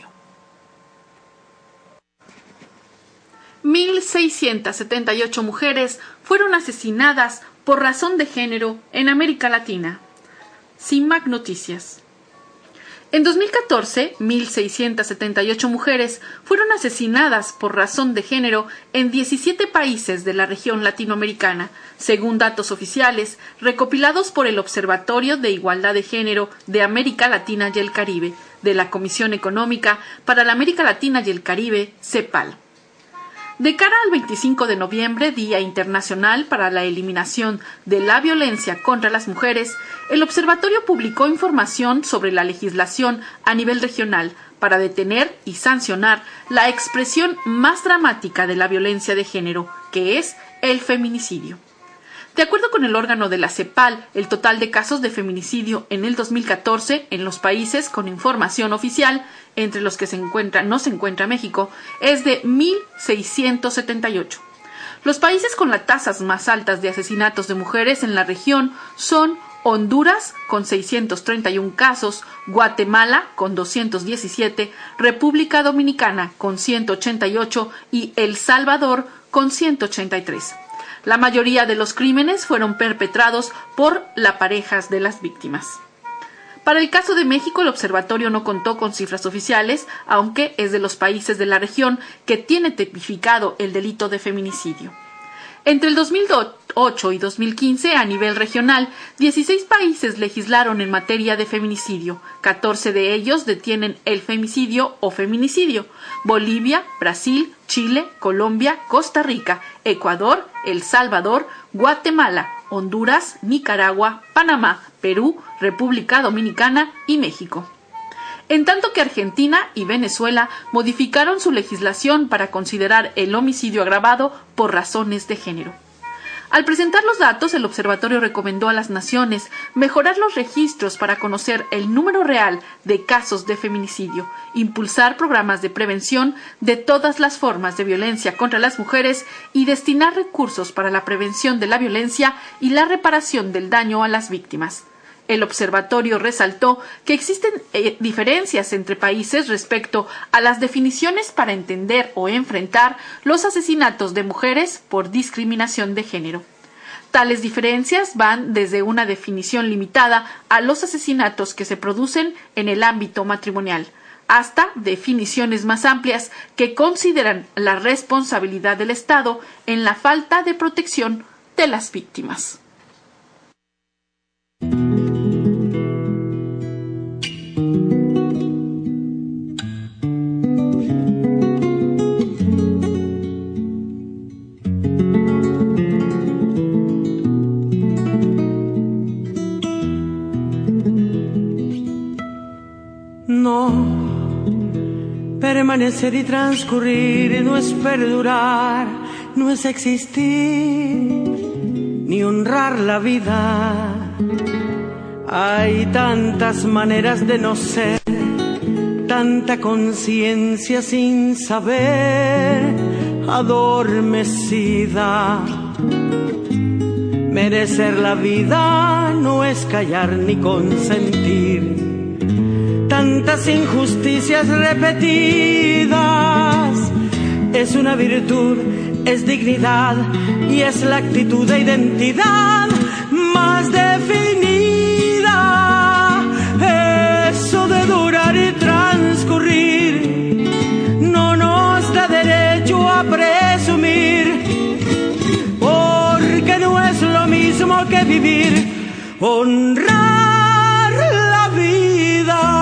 mil seiscientas setenta y ocho mujeres fueron asesinadas por razón de género en América Latina. CIMAC Noticias. En dos mil catorce, mil seiscientas setenta y ocho mujeres fueron asesinadas por razón de género en diecisiete países de la región latinoamericana, según datos oficiales recopilados por el Observatorio de Igualdad de Género de América Latina y el Caribe, de la Comisión Económica para la América Latina y el Caribe, CEPAL. De cara al veinticinco de noviembre, Día Internacional para la Eliminación de la Violencia contra las Mujeres, el observatorio publicó información sobre la legislación a nivel regional para detener y sancionar la expresión más dramática de la violencia de género, que es el feminicidio. De acuerdo con el órgano de la CEPAL, el total de casos de feminicidio en el dos mil catorce en los países con información oficial, entre los que se encuentra, no se encuentra México, es de mil seiscientos setenta y ocho. Los países con las tasas más altas de asesinatos de mujeres en la región son Honduras, con seiscientos treinta y uno casos, Guatemala, con doscientos diecisiete, República Dominicana, con ciento ochenta y ocho y El Salvador, con ciento ochenta y tres. La mayoría de los crímenes fueron perpetrados por las parejas de las víctimas. Para el caso de México, el observatorio no contó con cifras oficiales, aunque es de los países de la región que tiene tipificado el delito de feminicidio. Entre el dos mil ocho y dos mil quince, a nivel regional, dieciséis países legislaron en materia de feminicidio. catorce de ellos detienen el femicidio o feminicidio. Bolivia, Brasil, Chile, Colombia, Costa Rica, Ecuador, El Salvador, Guatemala, Honduras, Nicaragua, Panamá, Perú, República Dominicana y México. En tanto que Argentina y Venezuela modificaron su legislación para considerar el homicidio agravado por razones de género. Al presentar los datos, el observatorio recomendó a las naciones mejorar los registros para conocer el número real de casos de feminicidio, impulsar programas de prevención de todas las formas de violencia contra las mujeres y destinar recursos para la prevención de la violencia y la reparación del daño a las víctimas. El observatorio resaltó que existen eh, diferencias entre países respecto a las definiciones para entender o enfrentar los asesinatos de mujeres por discriminación de género. Tales diferencias van desde una definición limitada a los asesinatos que se producen en el ámbito matrimonial, hasta definiciones más amplias que consideran la responsabilidad del Estado en la falta de protección de las víctimas. Permanecer y transcurrir no es perdurar, no es existir, ni honrar la vida. Hay tantas maneras de no ser, tanta conciencia sin saber, adormecida. Merecer la vida no es callar ni consentir tantas injusticias repetidas. Es una virtud, es dignidad y es la actitud de identidad más definida. Eso de durar y transcurrir no nos da derecho a presumir, porque no es lo mismo que vivir, honrar la vida.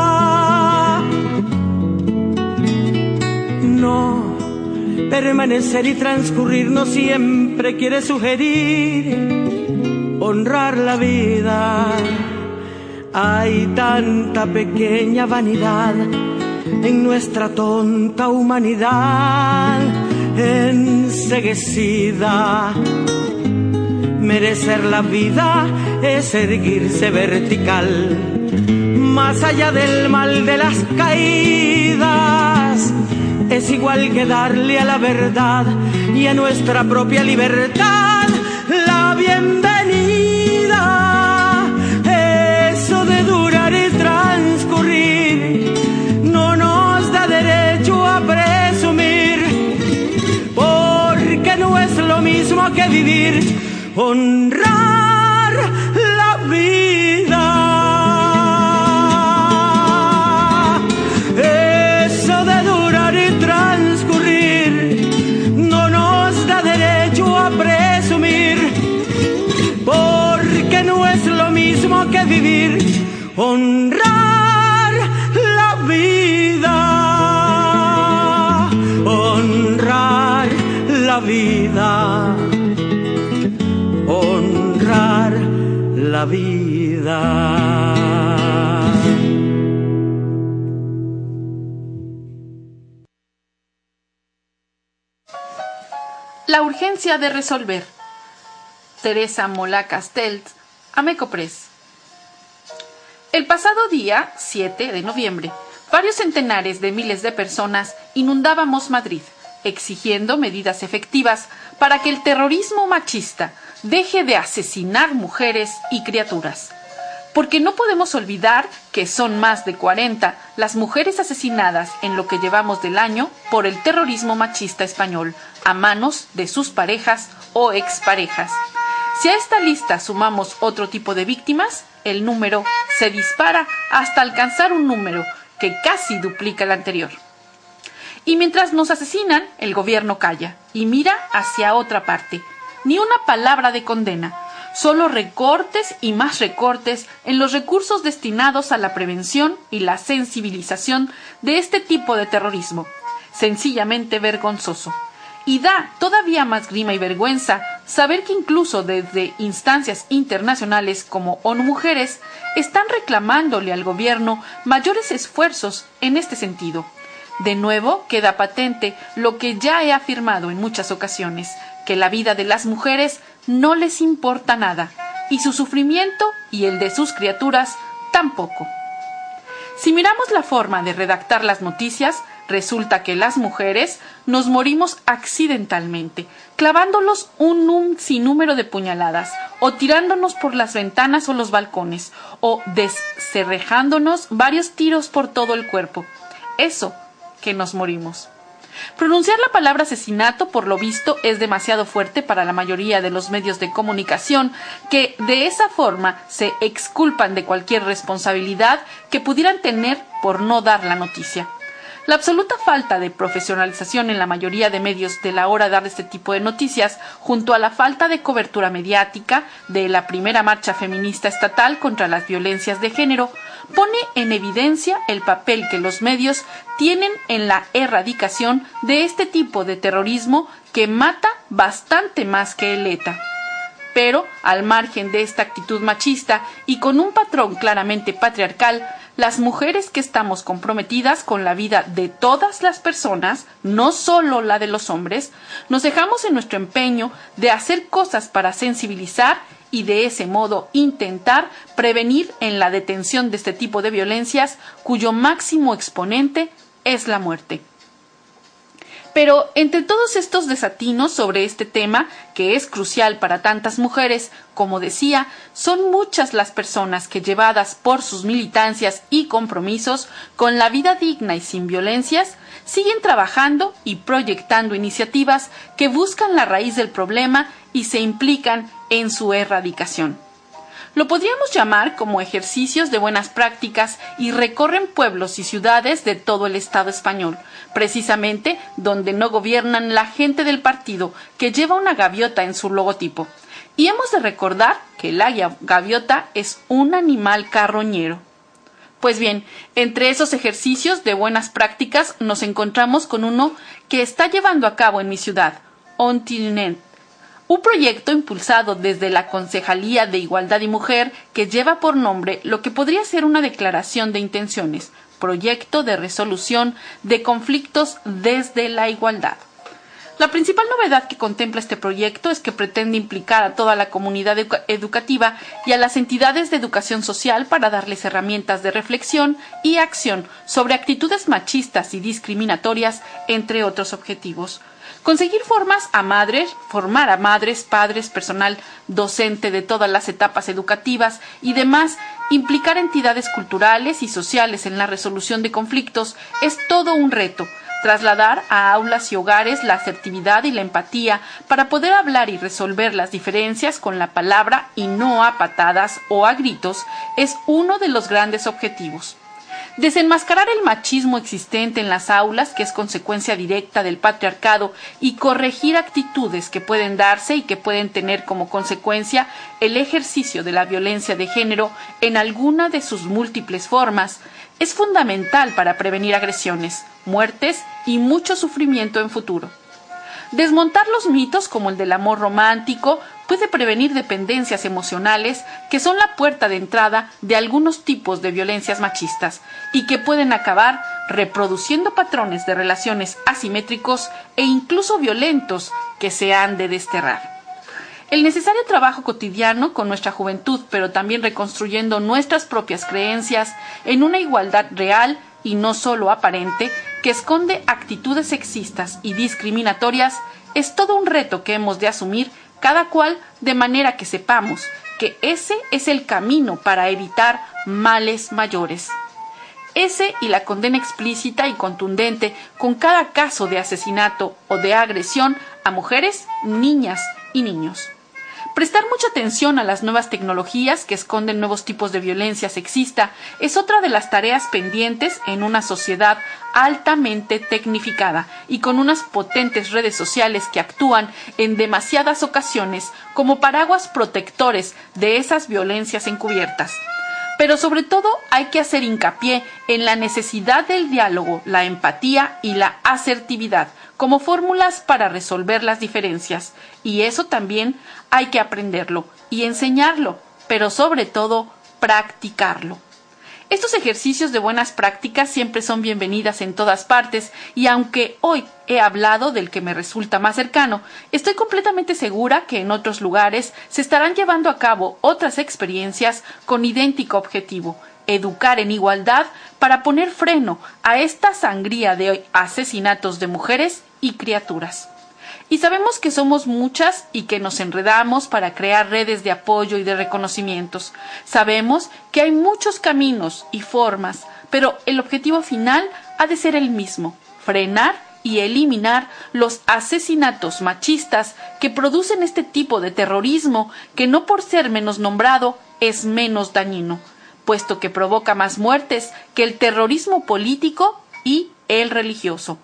No, permanecer y transcurrir no siempre quiere sugerir honrar la vida. Hay tanta pequeña vanidad en nuestra tonta humanidad enceguecida. Merecer la vida es erguirse vertical, más allá del mal de las caídas. Es igual que darle a la verdad y a nuestra propia libertad la bienvenida. Eso de durar y transcurrir no nos da derecho a presumir, porque no es lo mismo que vivir, honrar la vida. que vivir, honrar la vida, honrar la vida, honrar la vida. La urgencia de resolver. Teresa Mola Castells, Ameco Press. El pasado día siete de noviembre, varios centenares de miles de personas inundábamos Madrid, exigiendo medidas efectivas para que el terrorismo machista deje de asesinar mujeres y criaturas. Porque no podemos olvidar que son más de cuarenta las mujeres asesinadas en lo que llevamos del año por el terrorismo machista español, a manos de sus parejas o exparejas. Si a esta lista sumamos otro tipo de víctimas, el número se dispara hasta alcanzar un número que casi duplica el anterior. Y mientras nos asesinan, el gobierno calla y mira hacia otra parte. Ni una palabra de condena, solo recortes y más recortes en los recursos destinados a la prevención y la sensibilización de este tipo de terrorismo. Sencillamente vergonzoso. Y da todavía más grima y vergüenza saber que incluso desde instancias internacionales como ONU Mujeres están reclamándole al gobierno mayores esfuerzos en este sentido. De nuevo queda patente lo que ya he afirmado en muchas ocasiones, que la vida de las mujeres no les importa nada, y su sufrimiento y el de sus criaturas tampoco. Si miramos la forma de redactar las noticias, resulta que las mujeres nos morimos accidentalmente, clavándolos un, un sinnúmero de puñaladas, o tirándonos por las ventanas o los balcones, o descerrejándonos varios tiros por todo el cuerpo. Eso que nos morimos. Pronunciar la palabra asesinato, por lo visto, es demasiado fuerte para la mayoría de los medios de comunicación, que de esa forma se exculpan de cualquier responsabilidad que pudieran tener por no dar la noticia. La absoluta falta de profesionalización en la mayoría de medios de la hora de dar este tipo de noticias, junto a la falta de cobertura mediática de la primera marcha feminista estatal contra las violencias de género, pone en evidencia el papel que los medios tienen en la erradicación de este tipo de terrorismo que mata bastante más que el ETA. Pero, al margen de esta actitud machista y con un patrón claramente patriarcal, las mujeres que estamos comprometidas con la vida de todas las personas, no solo la de los hombres, nos dejamos en nuestro empeño de hacer cosas para sensibilizar y de ese modo intentar prevenir en la detención de este tipo de violencias, cuyo máximo exponente es la muerte. Pero entre todos estos desatinos sobre este tema, que es crucial para tantas mujeres, como decía, son muchas las personas que, llevadas por sus militancias y compromisos con la vida digna y sin violencias, siguen trabajando y proyectando iniciativas que buscan la raíz del problema y se implican en su erradicación. Lo podríamos llamar como ejercicios de buenas prácticas y recorren pueblos y ciudades de todo el Estado español, precisamente donde no gobiernan la gente del partido que lleva una gaviota en su logotipo. Y hemos de recordar que la gaviota es un animal carroñero. Pues bien, entre esos ejercicios de buenas prácticas nos encontramos con uno que está llevando a cabo en mi ciudad, Ontinyent. Un proyecto impulsado desde la Concejalía de Igualdad y Mujer que lleva por nombre lo que podría ser una declaración de intenciones, proyecto de resolución de conflictos desde la igualdad. La principal novedad que contempla este proyecto es que pretende implicar a toda la comunidad edu- educativa y a las entidades de educación social para darles herramientas de reflexión y acción sobre actitudes machistas y discriminatorias, entre otros objetivos. Conseguir formas a madres, formar a madres, padres, personal docente de todas las etapas educativas y demás, implicar entidades culturales y sociales en la resolución de conflictos es todo un reto. Trasladar a aulas y hogares la asertividad y la empatía para poder hablar y resolver las diferencias con la palabra y no a patadas o a gritos es uno de los grandes objetivos. Desenmascarar el machismo existente en las aulas, que es consecuencia directa del patriarcado, y corregir actitudes que pueden darse y que pueden tener como consecuencia el ejercicio de la violencia de género en alguna de sus múltiples formas, es fundamental para prevenir agresiones, muertes y mucho sufrimiento en futuro. Desmontar los mitos como el del amor romántico puede prevenir dependencias emocionales que son la puerta de entrada de algunos tipos de violencias machistas y que pueden acabar reproduciendo patrones de relaciones asimétricos e incluso violentos que se han de desterrar. El necesario trabajo cotidiano con nuestra juventud, pero también reconstruyendo nuestras propias creencias en una igualdad real y no solo aparente, que esconde actitudes sexistas y discriminatorias, es todo un reto que hemos de asumir cada cual, de manera que sepamos que ese es el camino para evitar males mayores. Ese y la condena explícita y contundente con cada caso de asesinato o de agresión a mujeres, niñas y niños. Prestar mucha atención a las nuevas tecnologías que esconden nuevos tipos de violencia sexista es otra de las tareas pendientes en una sociedad altamente tecnificada y con unas potentes redes sociales que actúan en demasiadas ocasiones como paraguas protectores de esas violencias encubiertas. Pero sobre todo hay que hacer hincapié en la necesidad del diálogo, la empatía y la asertividad como fórmulas para resolver las diferencias. Y eso también hay que aprenderlo y enseñarlo, pero sobre todo practicarlo. Estos ejercicios de buenas prácticas siempre son bienvenidas en todas partes y aunque hoy he hablado del que me resulta más cercano, estoy completamente segura que en otros lugares se estarán llevando a cabo otras experiencias con idéntico objetivo, educar en igualdad para poner freno a esta sangría de asesinatos de mujeres y criaturas. Y sabemos que somos muchas y que nos enredamos para crear redes de apoyo y de reconocimientos. Sabemos que hay muchos caminos y formas, pero el objetivo final ha de ser el mismo: frenar y eliminar los asesinatos machistas que producen este tipo de terrorismo que no por ser menos nombrado es menos dañino, puesto que provoca más muertes que el terrorismo político y el religioso.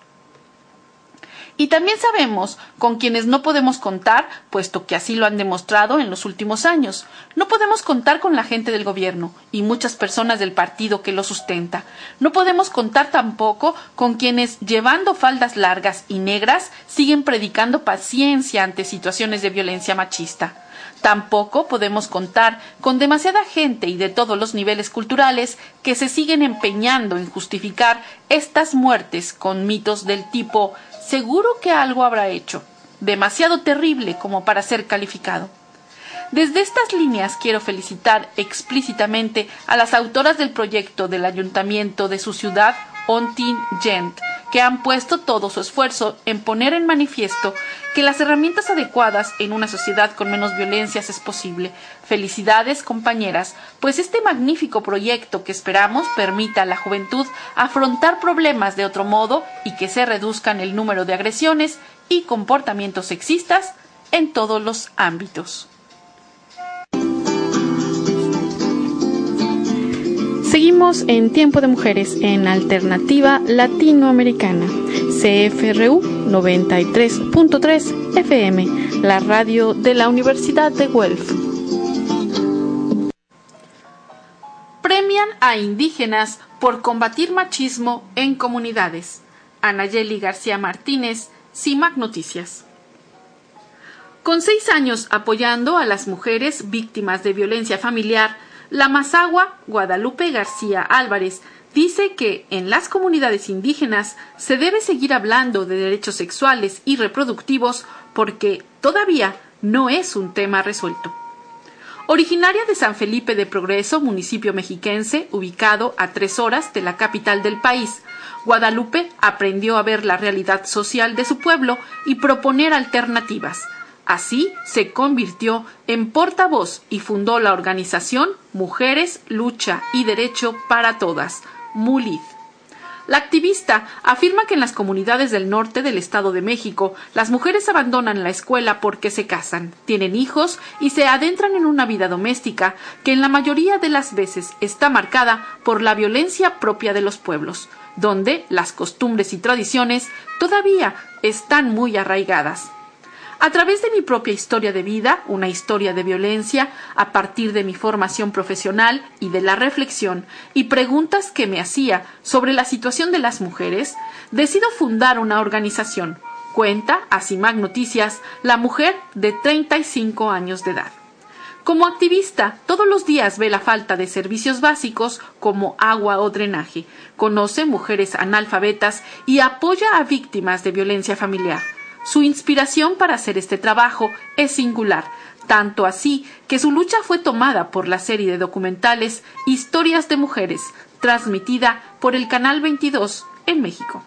Y también sabemos con quienes no podemos contar, puesto que así lo han demostrado en los últimos años. No podemos contar con la gente del gobierno y muchas personas del partido que lo sustenta. No podemos contar tampoco con quienes, llevando faldas largas y negras, siguen predicando paciencia ante situaciones de violencia machista. Tampoco podemos contar con demasiada gente y de todos los niveles culturales que se siguen empeñando en justificar estas muertes con mitos del tipo «seguro que algo habrá hecho», demasiado terrible como para ser calificado. Desde estas líneas quiero felicitar explícitamente a las autoras del proyecto del ayuntamiento de su ciudad, Ontin Gent, que han puesto todo su esfuerzo en poner en manifiesto que las herramientas adecuadas en una sociedad con menos violencias es posible. Felicidades, compañeras, pues este magnífico proyecto que esperamos permita a la juventud afrontar problemas de otro modo y que se reduzcan el número de agresiones y comportamientos sexistas en todos los ámbitos. Seguimos en Tiempo de Mujeres en Alternativa Latinoamericana, C F R U noventa y tres punto tres F M, la radio de la Universidad de Guelph. Premian a indígenas por combatir machismo en comunidades. Anayeli García Martínez, C I M A C Noticias. Con seis años apoyando a las mujeres víctimas de violencia familiar, la mazahua Guadalupe García Álvarez dice que en las comunidades indígenas se debe seguir hablando de derechos sexuales y reproductivos porque todavía no es un tema resuelto. Originaria de San Felipe de Progreso, municipio mexiquense, ubicado a tres horas de la capital del país, Guadalupe aprendió a ver la realidad social de su pueblo y proponer alternativas. Así se convirtió en portavoz y fundó la organización Mujeres, Lucha y Derecho para Todas, MULID. La activista afirma que en las comunidades del norte del Estado de México, las mujeres abandonan la escuela porque se casan, tienen hijos y se adentran en una vida doméstica que en la mayoría de las veces está marcada por la violencia propia de los pueblos, donde las costumbres y tradiciones todavía están muy arraigadas. A través de mi propia historia de vida, una historia de violencia, a partir de mi formación profesional y de la reflexión y preguntas que me hacía sobre la situación de las mujeres, decido fundar una organización, cuenta Asimag Noticias, la mujer de treinta y cinco años de edad. Como activista, todos los días ve la falta de servicios básicos como agua o drenaje, conoce mujeres analfabetas y apoya a víctimas de violencia familiar. Su inspiración para hacer este trabajo es singular, tanto así que su lucha fue tomada por la serie de documentales Historias de Mujeres, transmitida por el Canal veintidós en México.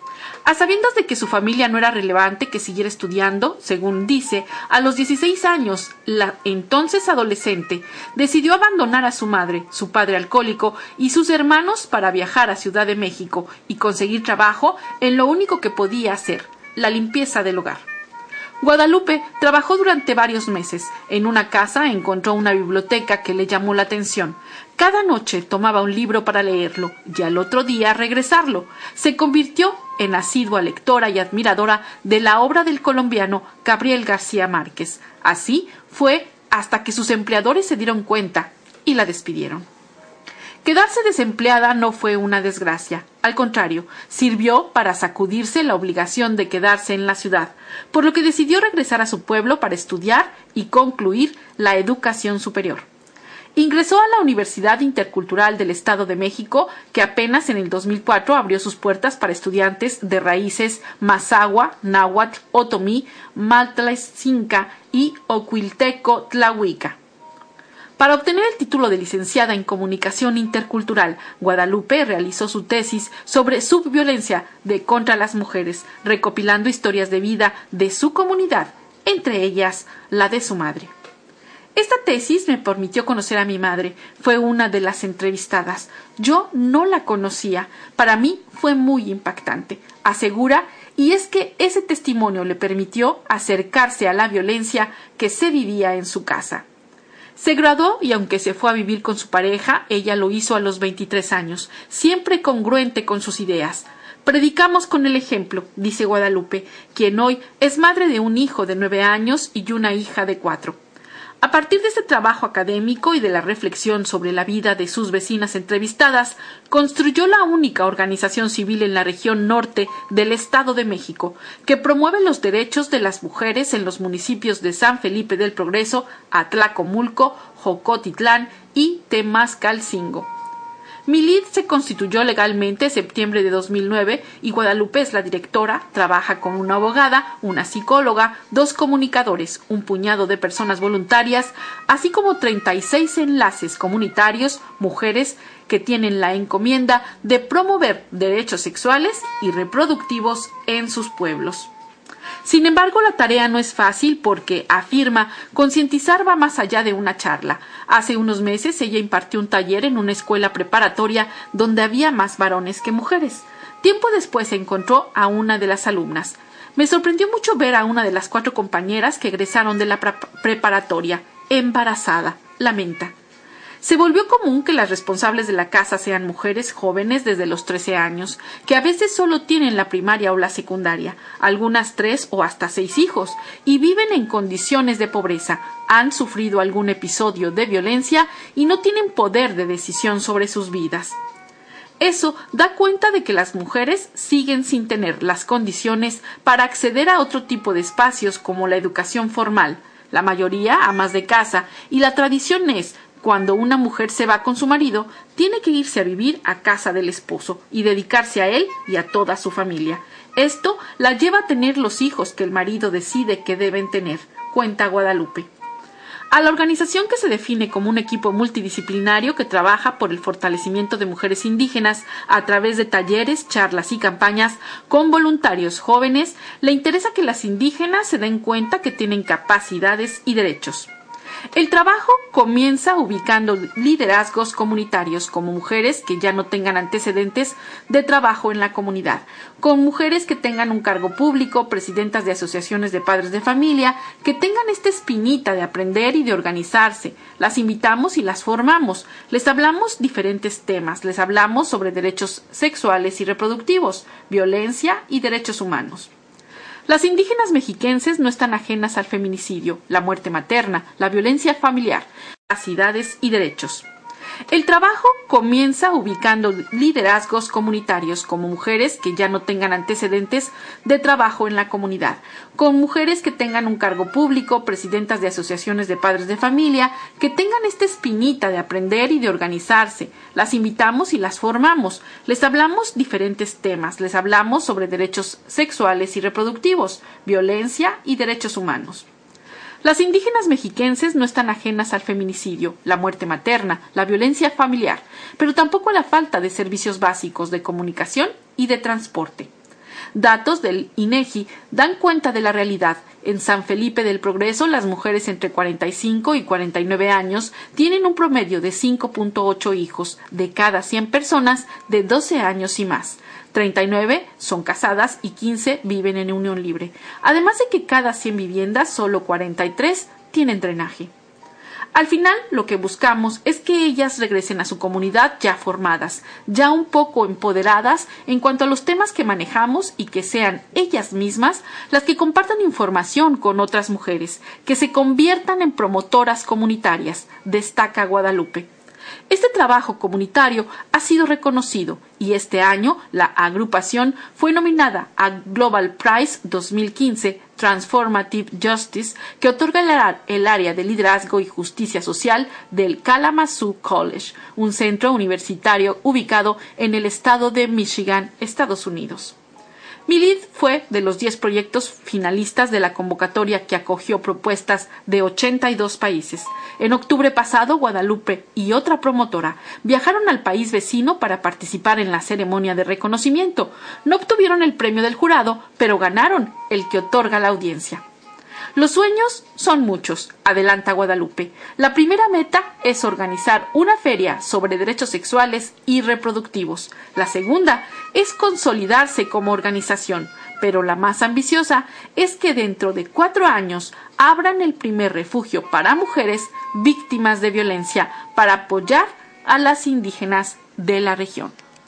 A sabiendas de que su familia no era relevante que siguiera estudiando, según dice, a los dieciséis años, la entonces adolescente decidió abandonar a su madre, su padre alcohólico y sus hermanos para viajar a Ciudad de México y conseguir trabajo en lo único que podía hacer, la limpieza del hogar. Guadalupe trabajó durante varios meses. En una casa encontró una biblioteca que le llamó la atención. Cada noche tomaba un libro para leerlo y al otro día regresarlo. Se convirtió en asidua lectora y admiradora de la obra del colombiano Gabriel García Márquez. Así fue hasta que sus empleadores se dieron cuenta y la despidieron. Quedarse desempleada no fue una desgracia, al contrario, sirvió para sacudirse la obligación de quedarse en la ciudad, por lo que decidió regresar a su pueblo para estudiar y concluir la educación superior. Ingresó a la Universidad Intercultural del Estado de México, que apenas en el dos mil cuatro abrió sus puertas para estudiantes de raíces mazahua, náhuatl, otomí, maltlazinca y oquilteco tlahuica. Para obtener el título de licenciada en Comunicación Intercultural, Guadalupe realizó su tesis sobre subviolencia de contra las mujeres, recopilando historias de vida de su comunidad, entre ellas la de su madre. Esta tesis me permitió conocer a mi madre. Fue una de las entrevistadas. Yo no la conocía. Para mí fue muy impactante, asegura, y es que ese testimonio le permitió acercarse a la violencia que se vivía en su casa. Se graduó y aunque se fue a vivir con su pareja, ella lo hizo a los veintitrés años, siempre congruente con sus ideas. Predicamos con el ejemplo, dice Guadalupe, quien hoy es madre de un hijo de nueve años y una hija de cuatro. A partir de este trabajo académico y de la reflexión sobre la vida de sus vecinas entrevistadas, construyó la única organización civil en la región norte del Estado de México, que promueve los derechos de las mujeres en los municipios de San Felipe del Progreso, Atlacomulco, Jocotitlán y Temascalcingo. Milid se constituyó legalmente en septiembre de dos mil nueve y Guadalupe es la directora, trabaja con una abogada, una psicóloga, dos comunicadores, un puñado de personas voluntarias, así como treinta y seis enlaces comunitarios, mujeres que tienen la encomienda de promover derechos sexuales y reproductivos en sus pueblos. Sin embargo, la tarea no es fácil porque, afirma, concientizar va más allá de una charla. Hace unos meses ella impartió un taller en una escuela preparatoria donde había más varones que mujeres. Tiempo después se encontró a una de las alumnas. Me sorprendió mucho ver a una de las cuatro compañeras que egresaron de la pre- preparatoria, embarazada, lamenta. Se volvió común que las responsables de la casa sean mujeres jóvenes desde los trece años, que a veces solo tienen la primaria o la secundaria, algunas tres o hasta seis hijos, y viven en condiciones de pobreza, han sufrido algún episodio de violencia y no tienen poder de decisión sobre sus vidas. Eso da cuenta de que las mujeres siguen sin tener las condiciones para acceder a otro tipo de espacios como la educación formal, la mayoría amas de casa, y la tradición es cuando una mujer se va con su marido, tiene que irse a vivir a casa del esposo y dedicarse a él y a toda su familia. Esto la lleva a tener los hijos que el marido decide que deben tener, cuenta Guadalupe. A la organización, que se define como un equipo multidisciplinario que trabaja por el fortalecimiento de mujeres indígenas a través de talleres, charlas y campañas con voluntarios jóvenes, le interesa que las indígenas se den cuenta que tienen capacidades y derechos. El trabajo comienza ubicando liderazgos comunitarios como mujeres que ya no tengan antecedentes de trabajo en la comunidad, con mujeres que tengan un cargo público, presidentas de asociaciones de padres de familia, que tengan esta espinita de aprender y de organizarse. Las invitamos y las formamos. Les hablamos diferentes temas. Les hablamos sobre derechos sexuales y reproductivos, violencia y derechos humanos. Las indígenas mexiquenses no están ajenas al feminicidio, la muerte materna, la violencia familiar, capacidades y derechos. El trabajo comienza ubicando liderazgos comunitarios como mujeres que ya no tengan antecedentes de trabajo en la comunidad, con mujeres que tengan un cargo público, presidentas de asociaciones de padres de familia, que tengan esta espinita de aprender y de organizarse. Las invitamos y las formamos. Les hablamos diferentes temas. Les hablamos sobre derechos sexuales y reproductivos, violencia y derechos humanos. Las indígenas mexiquenses no están ajenas al feminicidio, la muerte materna, la violencia familiar, pero tampoco a la falta de servicios básicos de comunicación y de transporte. Datos del INEGI dan cuenta de la realidad. En San Felipe del Progreso, las mujeres entre cuarenta y cinco y cuarenta y nueve años tienen un promedio de cinco punto ocho hijos de cada cien personas de doce años y más. treinta y nueve son casadas y quince viven en unión libre. Además de que cada cien viviendas, solo cuarenta y tres tienen drenaje. Al final, lo que buscamos es que ellas regresen a su comunidad ya formadas, ya un poco empoderadas en cuanto a los temas que manejamos y que sean ellas mismas las que compartan información con otras mujeres, que se conviertan en promotoras comunitarias, destaca Guadalupe. Este trabajo comunitario ha sido reconocido y este año la agrupación fue nominada a Global Prize dos mil quince Transformative Justice, que otorga el área de liderazgo y justicia social del Kalamazoo College, un centro universitario ubicado en el estado de Michigan, Estados Unidos. Milid fue de los diez proyectos finalistas de la convocatoria que acogió propuestas de ochenta y dos países. En octubre pasado, Guadalupe y otra promotora viajaron al país vecino para participar en la ceremonia de reconocimiento. No obtuvieron el premio del jurado, pero ganaron el que otorga la audiencia. Los sueños son muchos, adelanta Guadalupe. La primera meta es organizar una feria sobre derechos sexuales y reproductivos. La segunda es consolidarse como organización, pero la más ambiciosa es que dentro de cuatro años abran el primer refugio para mujeres víctimas de violencia para apoyar a las indígenas de la región.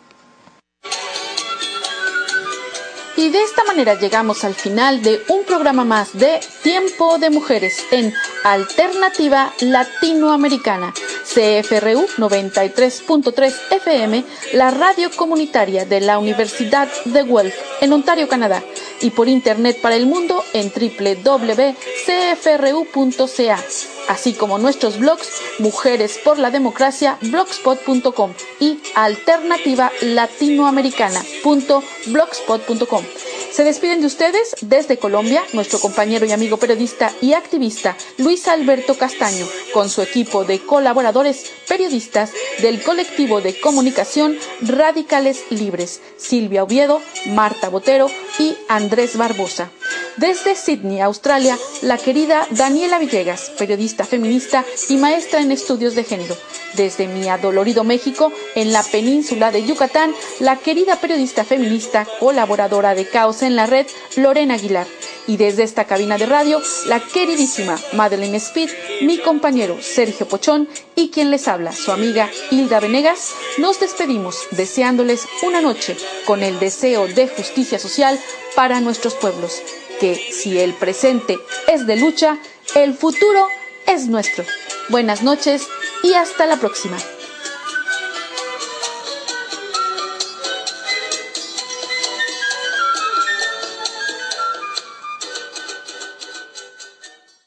Y de esta manera llegamos al final de un programa más de Tiempo de Mujeres en Alternativa Latinoamericana, C F R U noventa y tres punto tres F M, la radio comunitaria de la Universidad de Guelph en Ontario, Canadá, y por internet para el mundo en doble u doble u doble u punto c f r u punto c a, así como nuestros blogs Mujeres por la Democracia blogspot punto com y alternativa latinoamericana punto blogspot punto com. Se despiden de ustedes desde Colombia nuestro compañero y amigo periodista y activista Luis Alberto Castaño, con su equipo de colaboradores periodistas del colectivo de comunicación Radicales Libres, Silvia Oviedo, Marta Botero y Andrés Barbosa. Desde Sydney, Australia, la querida Daniela Villegas, periodista feminista y maestra en estudios de género. Desde mi adolorido México, en la península de Yucatán, la querida periodista feminista, colaboradora de Caos en la Red, Lorena Aguilar. Y desde esta cabina de radio, la queridísima Madeleine Speed, mi compañero Sergio Pochón y quien les habla, su amiga Hilda Venegas, nos despedimos deseándoles una noche con el deseo de justicia social para nuestros pueblos. Que si el presente es de lucha, el futuro es nuestro. Buenas noches y hasta la próxima.